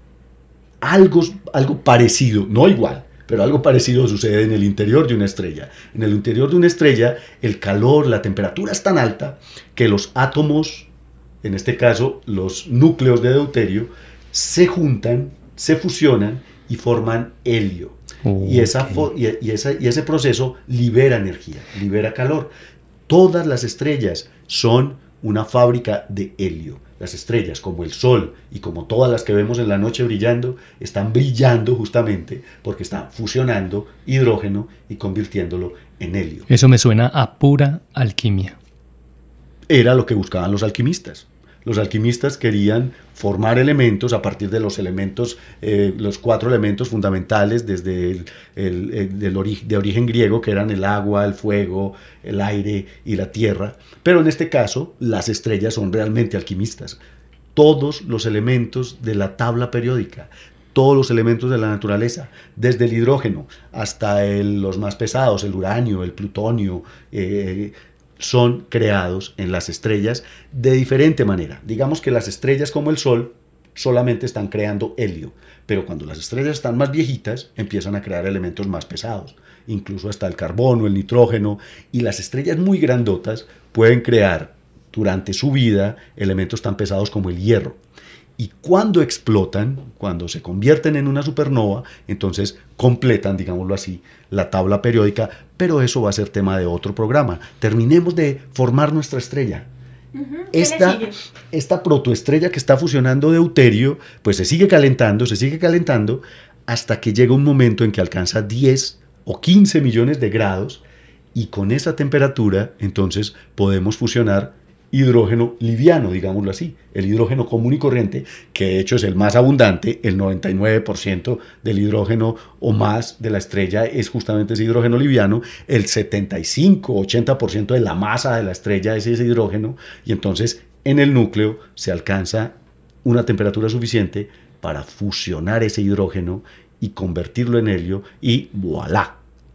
Algo, algo parecido, no igual, pero algo parecido sucede en el interior de una estrella. En el interior de una estrella, el calor, la temperatura es tan alta que los átomos, en este caso los núcleos de deuterio, se juntan, se fusionan y forman helio. Oh, Y, esa, ok. fo- y, y esa- y ese proceso libera energía, libera calor. Todas las estrellas son una fábrica de helio. Las estrellas, como el Sol y como todas las que vemos en la noche brillando, están brillando justamente porque están fusionando hidrógeno y convirtiéndolo en helio. Eso me suena a pura alquimia. Era lo que buscaban los alquimistas. Los alquimistas querían formar elementos a partir de los elementos, eh, los cuatro elementos fundamentales desde el, el- el- del ori- de origen griego, que eran el agua, el fuego, el aire y la tierra. Pero en este caso, las estrellas son realmente alquimistas. Todos los elementos de la tabla periódica, todos los elementos de la naturaleza, desde el hidrógeno hasta el- los más pesados, el uranio, el plutonio, eh, son creados en las estrellas de diferente manera. Digamos que las estrellas como el Sol solamente están creando helio, pero cuando las estrellas están más viejitas empiezan a crear elementos más pesados, incluso hasta el carbono, el nitrógeno, y las estrellas muy grandotas pueden crear durante su vida elementos tan pesados como el hierro. Y cuando explotan, cuando se convierten en una supernova, entonces completan, digámoslo así, la tabla periódica, pero eso va a ser tema de otro programa. Terminemos de formar nuestra estrella. Ujú. ¿Qué le Esta, sigue? esta protoestrella que está fusionando deuterio, pues se sigue calentando, se sigue calentando, hasta que llega un momento en que alcanza diez o quince millones de grados, y con esa temperatura, entonces, podemos fusionar hidrógeno liviano, digámoslo así, el hidrógeno común y corriente, que de hecho es el más abundante. El noventa y nueve por ciento del hidrógeno o más de la estrella es justamente ese hidrógeno liviano, el setenta y cinco, ochenta por ciento de la masa de la estrella es ese hidrógeno, y entonces en el núcleo se alcanza una temperatura suficiente para fusionar ese hidrógeno y convertirlo en helio, y voilà,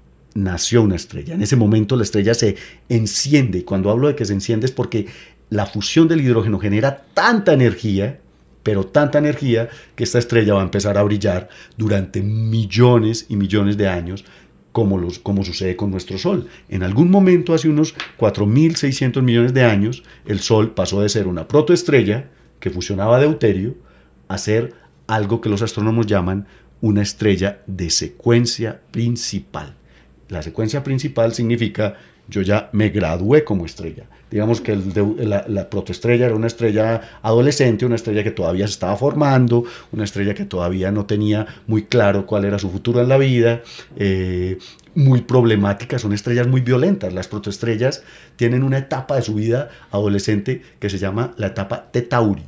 nació una estrella. En ese momento la estrella se enciende, y cuando hablo de que se enciende es porque la fusión del hidrógeno genera tanta energía, pero tanta energía, que esta estrella va a empezar a brillar durante millones y millones de años, como, los, como sucede con nuestro Sol. En algún momento, hace unos cuatro mil seiscientos millones de años, el Sol pasó de ser una protoestrella que fusionaba deuterio a ser algo que los astrónomos llaman una estrella de secuencia principal. La secuencia principal significa: yo ya me gradué como estrella. Digamos que el de, la, la protoestrella era una estrella adolescente, una estrella que todavía se estaba formando, una estrella que todavía no tenía muy claro cuál era su futuro en la vida, eh, muy problemática, son estrellas muy violentas. Las protoestrellas tienen una etapa de su vida adolescente que se llama la etapa T Tauri.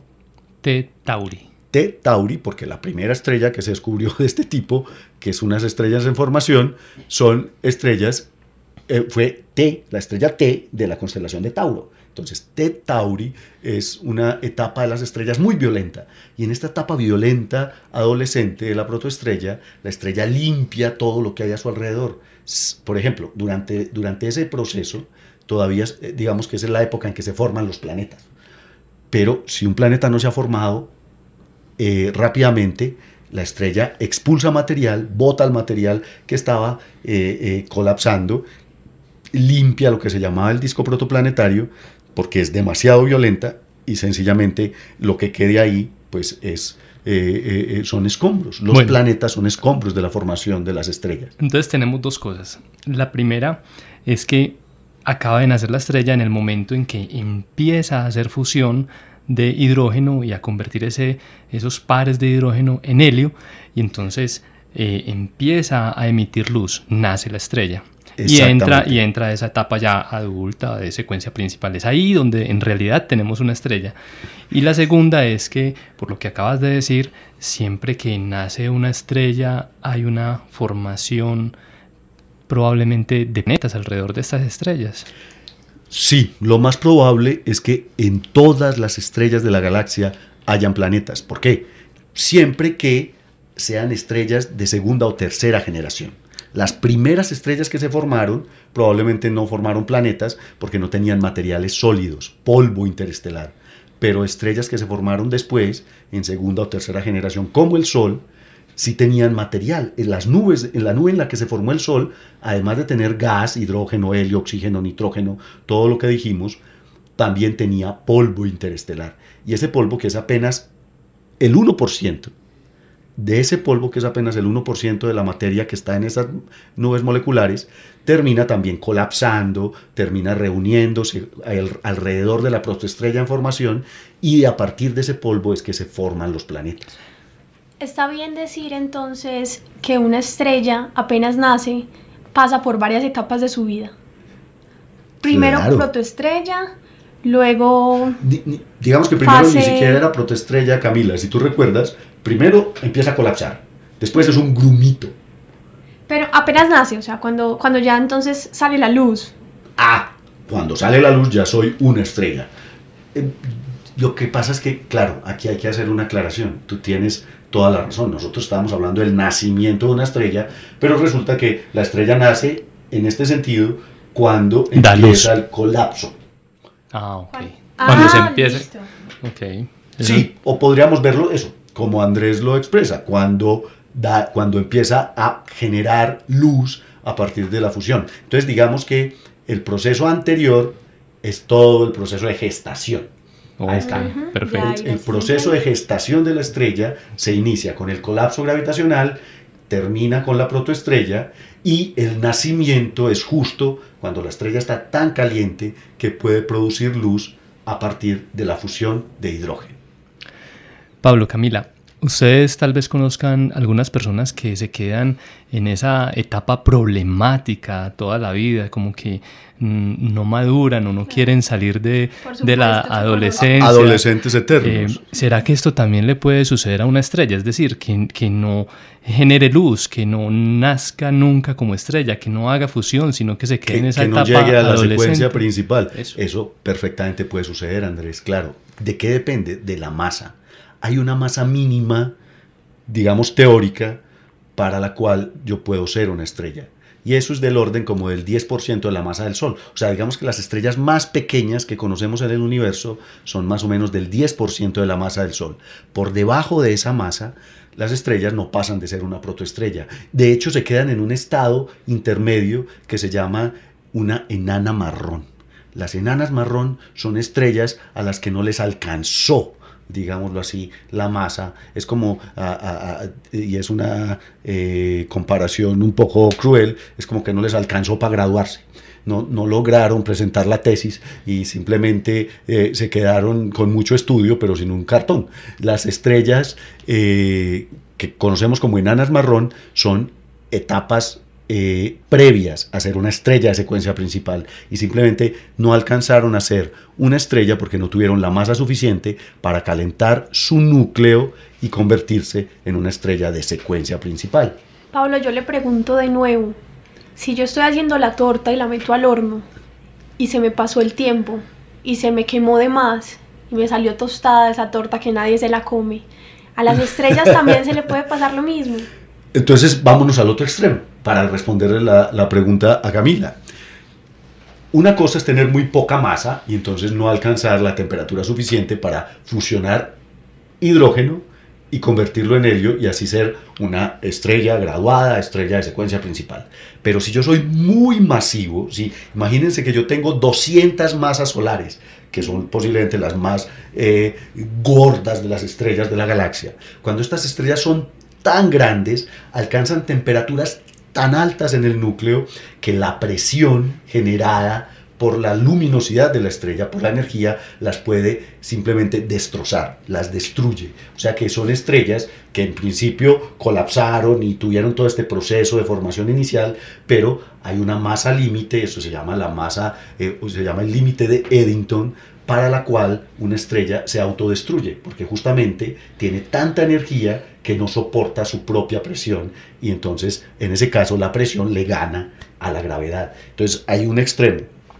T Tauri. T Tauri, porque la primera estrella que se descubrió de este tipo, que es unas estrellas en formación, son estrellas, eh, fue T, la estrella T de la constelación de Tauro. Entonces, T Tauri es una etapa de las estrellas muy violenta. Y en esta etapa violenta adolescente de la protoestrella, la estrella limpia todo lo que hay a su alrededor. Por ejemplo, durante, durante ese proceso, todavía, digamos que esa es la época en que se forman los planetas. Pero si un planeta no se ha formado, Eh, rápidamente la estrella expulsa material, bota el material que estaba eh, eh, colapsando, limpia lo que se llamaba el disco protoplanetario, porque es demasiado violenta, y sencillamente lo que quede ahí pues es, eh, eh, son escombros. Los bueno. planetas son escombros de la formación de las estrellas. Entonces tenemos dos cosas. La primera es que acaba de nacer la estrella en el momento en que empieza a hacer fusión de hidrógeno y a convertir ese, esos pares de hidrógeno en helio, y entonces eh, empieza a emitir luz, nace la estrella. Y entra, y entra a esa etapa ya adulta de secuencia principal. Es ahí donde en realidad tenemos una estrella. Y la segunda es que, por lo que acabas de decir, siempre que nace una estrella hay una formación probablemente de planetas alrededor de estas estrellas. Sí, lo más probable es que en todas las estrellas de la galaxia hayan planetas. ¿Por qué? Siempre que sean estrellas de segunda o tercera generación. Las primeras estrellas que se formaron probablemente no formaron planetas porque no tenían materiales sólidos, polvo interestelar. Pero estrellas que se formaron después, en segunda o tercera generación, como el Sol, sí tenían material. En las nubes, en la nube en la que se formó el Sol, además de tener gas, hidrógeno, helio, oxígeno, nitrógeno, todo lo que dijimos, también tenía polvo interestelar. Y ese polvo, que es apenas el uno por ciento, de ese polvo, que es apenas el uno por ciento de la materia que está en esas nubes moleculares, termina también colapsando, termina reuniéndose alrededor de la protoestrella en formación, y a partir de ese polvo es que se forman los planetas. Está bien decir entonces que una estrella apenas nace, pasa por varias etapas de su vida. Primero Claro. protoestrella, luego... Di- Digamos que primero Fase- ni siquiera era protoestrella, Camila, si tú recuerdas. Primero empieza a colapsar, después es un grumito. Pero apenas nace, o sea, cuando, cuando ya entonces sale la luz. Ah, cuando sale la luz ya soy una estrella. Eh, lo que pasa es que, claro, aquí hay que hacer una aclaración. Tú tienes toda la razón. Nosotros estábamos hablando del nacimiento de una estrella, pero resulta que la estrella nace, en este sentido, cuando Da empieza luz. el colapso. Ah, ok. Ah, Cuando se empieza... listo. Ok. Sí, o podríamos verlo eso, como Andrés lo expresa, cuando, da, cuando empieza a generar luz a partir de la fusión. Entonces digamos que el proceso anterior es todo el proceso de gestación. Ahí está. Ujú, Perfecto. ya, ya. El proceso de gestación de la estrella se inicia con el colapso gravitacional, termina con la protoestrella, y el nacimiento es justo cuando la estrella está tan caliente que puede producir luz a partir de la fusión de hidrógeno. Pablo, Camila, ustedes tal vez conozcan algunas personas que se quedan en esa etapa problemática toda la vida, como que mm, no maduran o no quieren salir de, Por de la supuesto, adolescencia. Adolescentes Eh, eternos. ¿Será que esto también le puede suceder a una estrella? Es decir, que, que no genere luz, que no nazca nunca como estrella, que no haga fusión, sino que se quede que, en esa que no etapa llegue a la adolescente. secuencia principal. Eso. Eso perfectamente puede suceder, Andrés, claro. ¿De qué depende? De la masa. Hay una masa mínima, digamos teórica, para la cual yo puedo ser una estrella. Y eso es del orden como del diez por ciento de la masa del Sol. O sea, digamos que las estrellas más pequeñas que conocemos en el universo son más o menos del diez por ciento de la masa del Sol. Por debajo de esa masa, las estrellas no pasan de ser una protoestrella. De hecho, se quedan en un estado intermedio que se llama una enana marrón. Las enanas marrón son estrellas a las que no les alcanzó, digámoslo así, la masa. Es como, a, a, a, y es una eh, comparación un poco cruel, es como que no les alcanzó para graduarse. No, no lograron presentar la tesis y simplemente eh, se quedaron con mucho estudio, pero sin un cartón. Las estrellas eh, que conocemos como enanas marrón son etapas Eh, previas a ser una estrella de secuencia principal, y simplemente no alcanzaron a ser una estrella porque no tuvieron la masa suficiente para calentar su núcleo y convertirse en una estrella de secuencia principal. Pablo, yo le pregunto de nuevo, si yo estoy haciendo la torta y la meto al horno y se me pasó el tiempo y se me quemó de más y me salió tostada esa torta que nadie se la come, ¿a las estrellas también se le puede pasar lo mismo? Entonces vámonos al otro extremo para responderle la, la pregunta a Camila. Una cosa es tener muy poca masa y entonces no alcanzar la temperatura suficiente para fusionar hidrógeno y convertirlo en helio y así ser una estrella graduada, estrella de secuencia principal. Pero si yo soy muy masivo, ¿sí? Imagínense que yo tengo doscientas masas solares que son posiblemente las más eh, gordas de las estrellas de la galaxia. Cuando estas estrellas son tan grandes, alcanzan temperaturas tan altas en el núcleo que la presión generada por la luminosidad de la estrella, por la energía, las puede simplemente destrozar, las destruye. O sea que son estrellas que en principio colapsaron y tuvieron todo este proceso de formación inicial, pero hay una masa límite, eso se llama la masa, eh, se llama el límite de Eddington, para la cual una estrella se autodestruye, porque justamente tiene tanta energía que no soporta su propia presión, y entonces en ese caso la presión le gana a la gravedad. Entonces hay un extremo,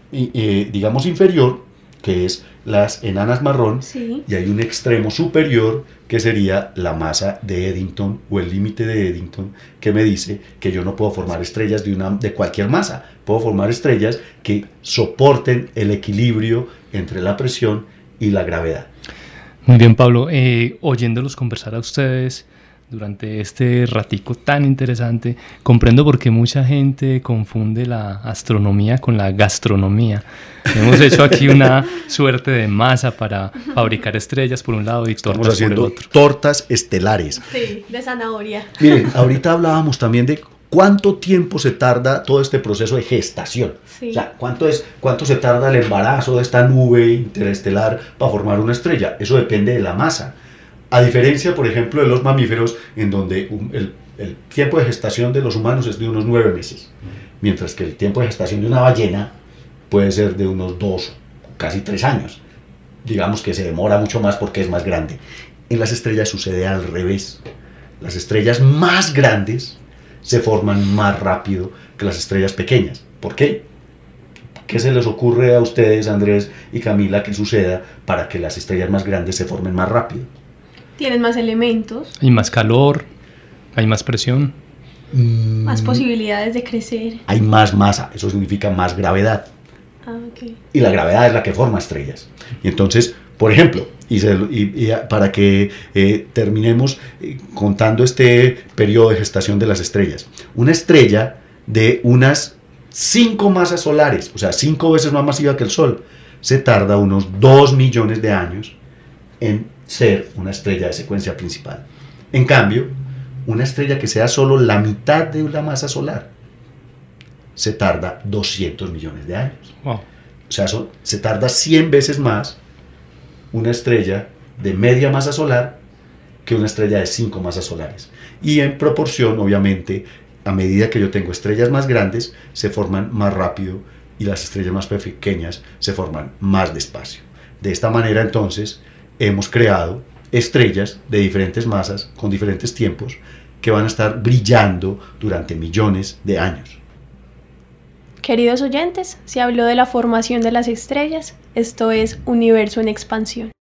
eh, digamos inferior, que es las enanas marrón, sí. Y hay un extremo superior que sería la masa de Eddington o el límite de Eddington, que me dice que yo no puedo formar estrellas de, una, de cualquier masa, puedo formar estrellas que soporten el equilibrio entre la presión y la gravedad. Muy bien, Pablo, eh, oyéndolos conversar a ustedes durante este ratico tan interesante, comprendo por qué mucha gente confunde la astronomía con la gastronomía. Hemos hecho aquí una suerte de masa para fabricar estrellas por un lado y tortas Estamos haciendo por el otro. Tortas estelares. Sí, de zanahoria. Miren, ahorita hablábamos también de cuánto tiempo se tarda todo este proceso de gestación. Sí. O sea, ¿cuánto, es, cuánto se tarda el embarazo de esta nube interestelar para formar una estrella. Eso depende de la masa. A diferencia, por ejemplo, de los mamíferos, en donde el, el tiempo de gestación de los humanos es de unos nueve meses, mientras que el tiempo de gestación de una ballena puede ser de unos dos, casi tres años. Digamos que se demora mucho más porque es más grande. En las estrellas sucede al revés. Las estrellas más grandes se forman más rápido que las estrellas pequeñas. ¿Por qué? ¿Qué se les ocurre a ustedes, Andrés y Camila, que suceda para que las estrellas más grandes se formen más rápido? Tienen más elementos. Hay más calor, hay más presión. Mm, más posibilidades de crecer. Hay más masa, eso significa más gravedad. Ah, okay. Y la gravedad es la que forma estrellas. Y entonces, por ejemplo, y, se, y, y para que eh, terminemos eh, contando este periodo de gestación de las estrellas, una estrella de unas cinco masas solares, o sea, cinco veces más masiva que el Sol, se tarda unos dos millones de años en ser una estrella de secuencia principal. En cambio, una estrella que sea solo la mitad de la masa solar se tarda doscientos millones de años. Wow. O sea, son, se tarda cien veces más una estrella de media masa solar que una estrella de cinco masas solares. Y en proporción, obviamente, a medida que yo tengo estrellas más grandes, se forman más rápido y las estrellas más pequeñas se forman más despacio. De esta manera, entonces, hemos creado estrellas de diferentes masas, con diferentes tiempos, que van a estar brillando durante millones de años. Queridos oyentes, se habló de la formación de las estrellas. Esto es Universo en Expansión.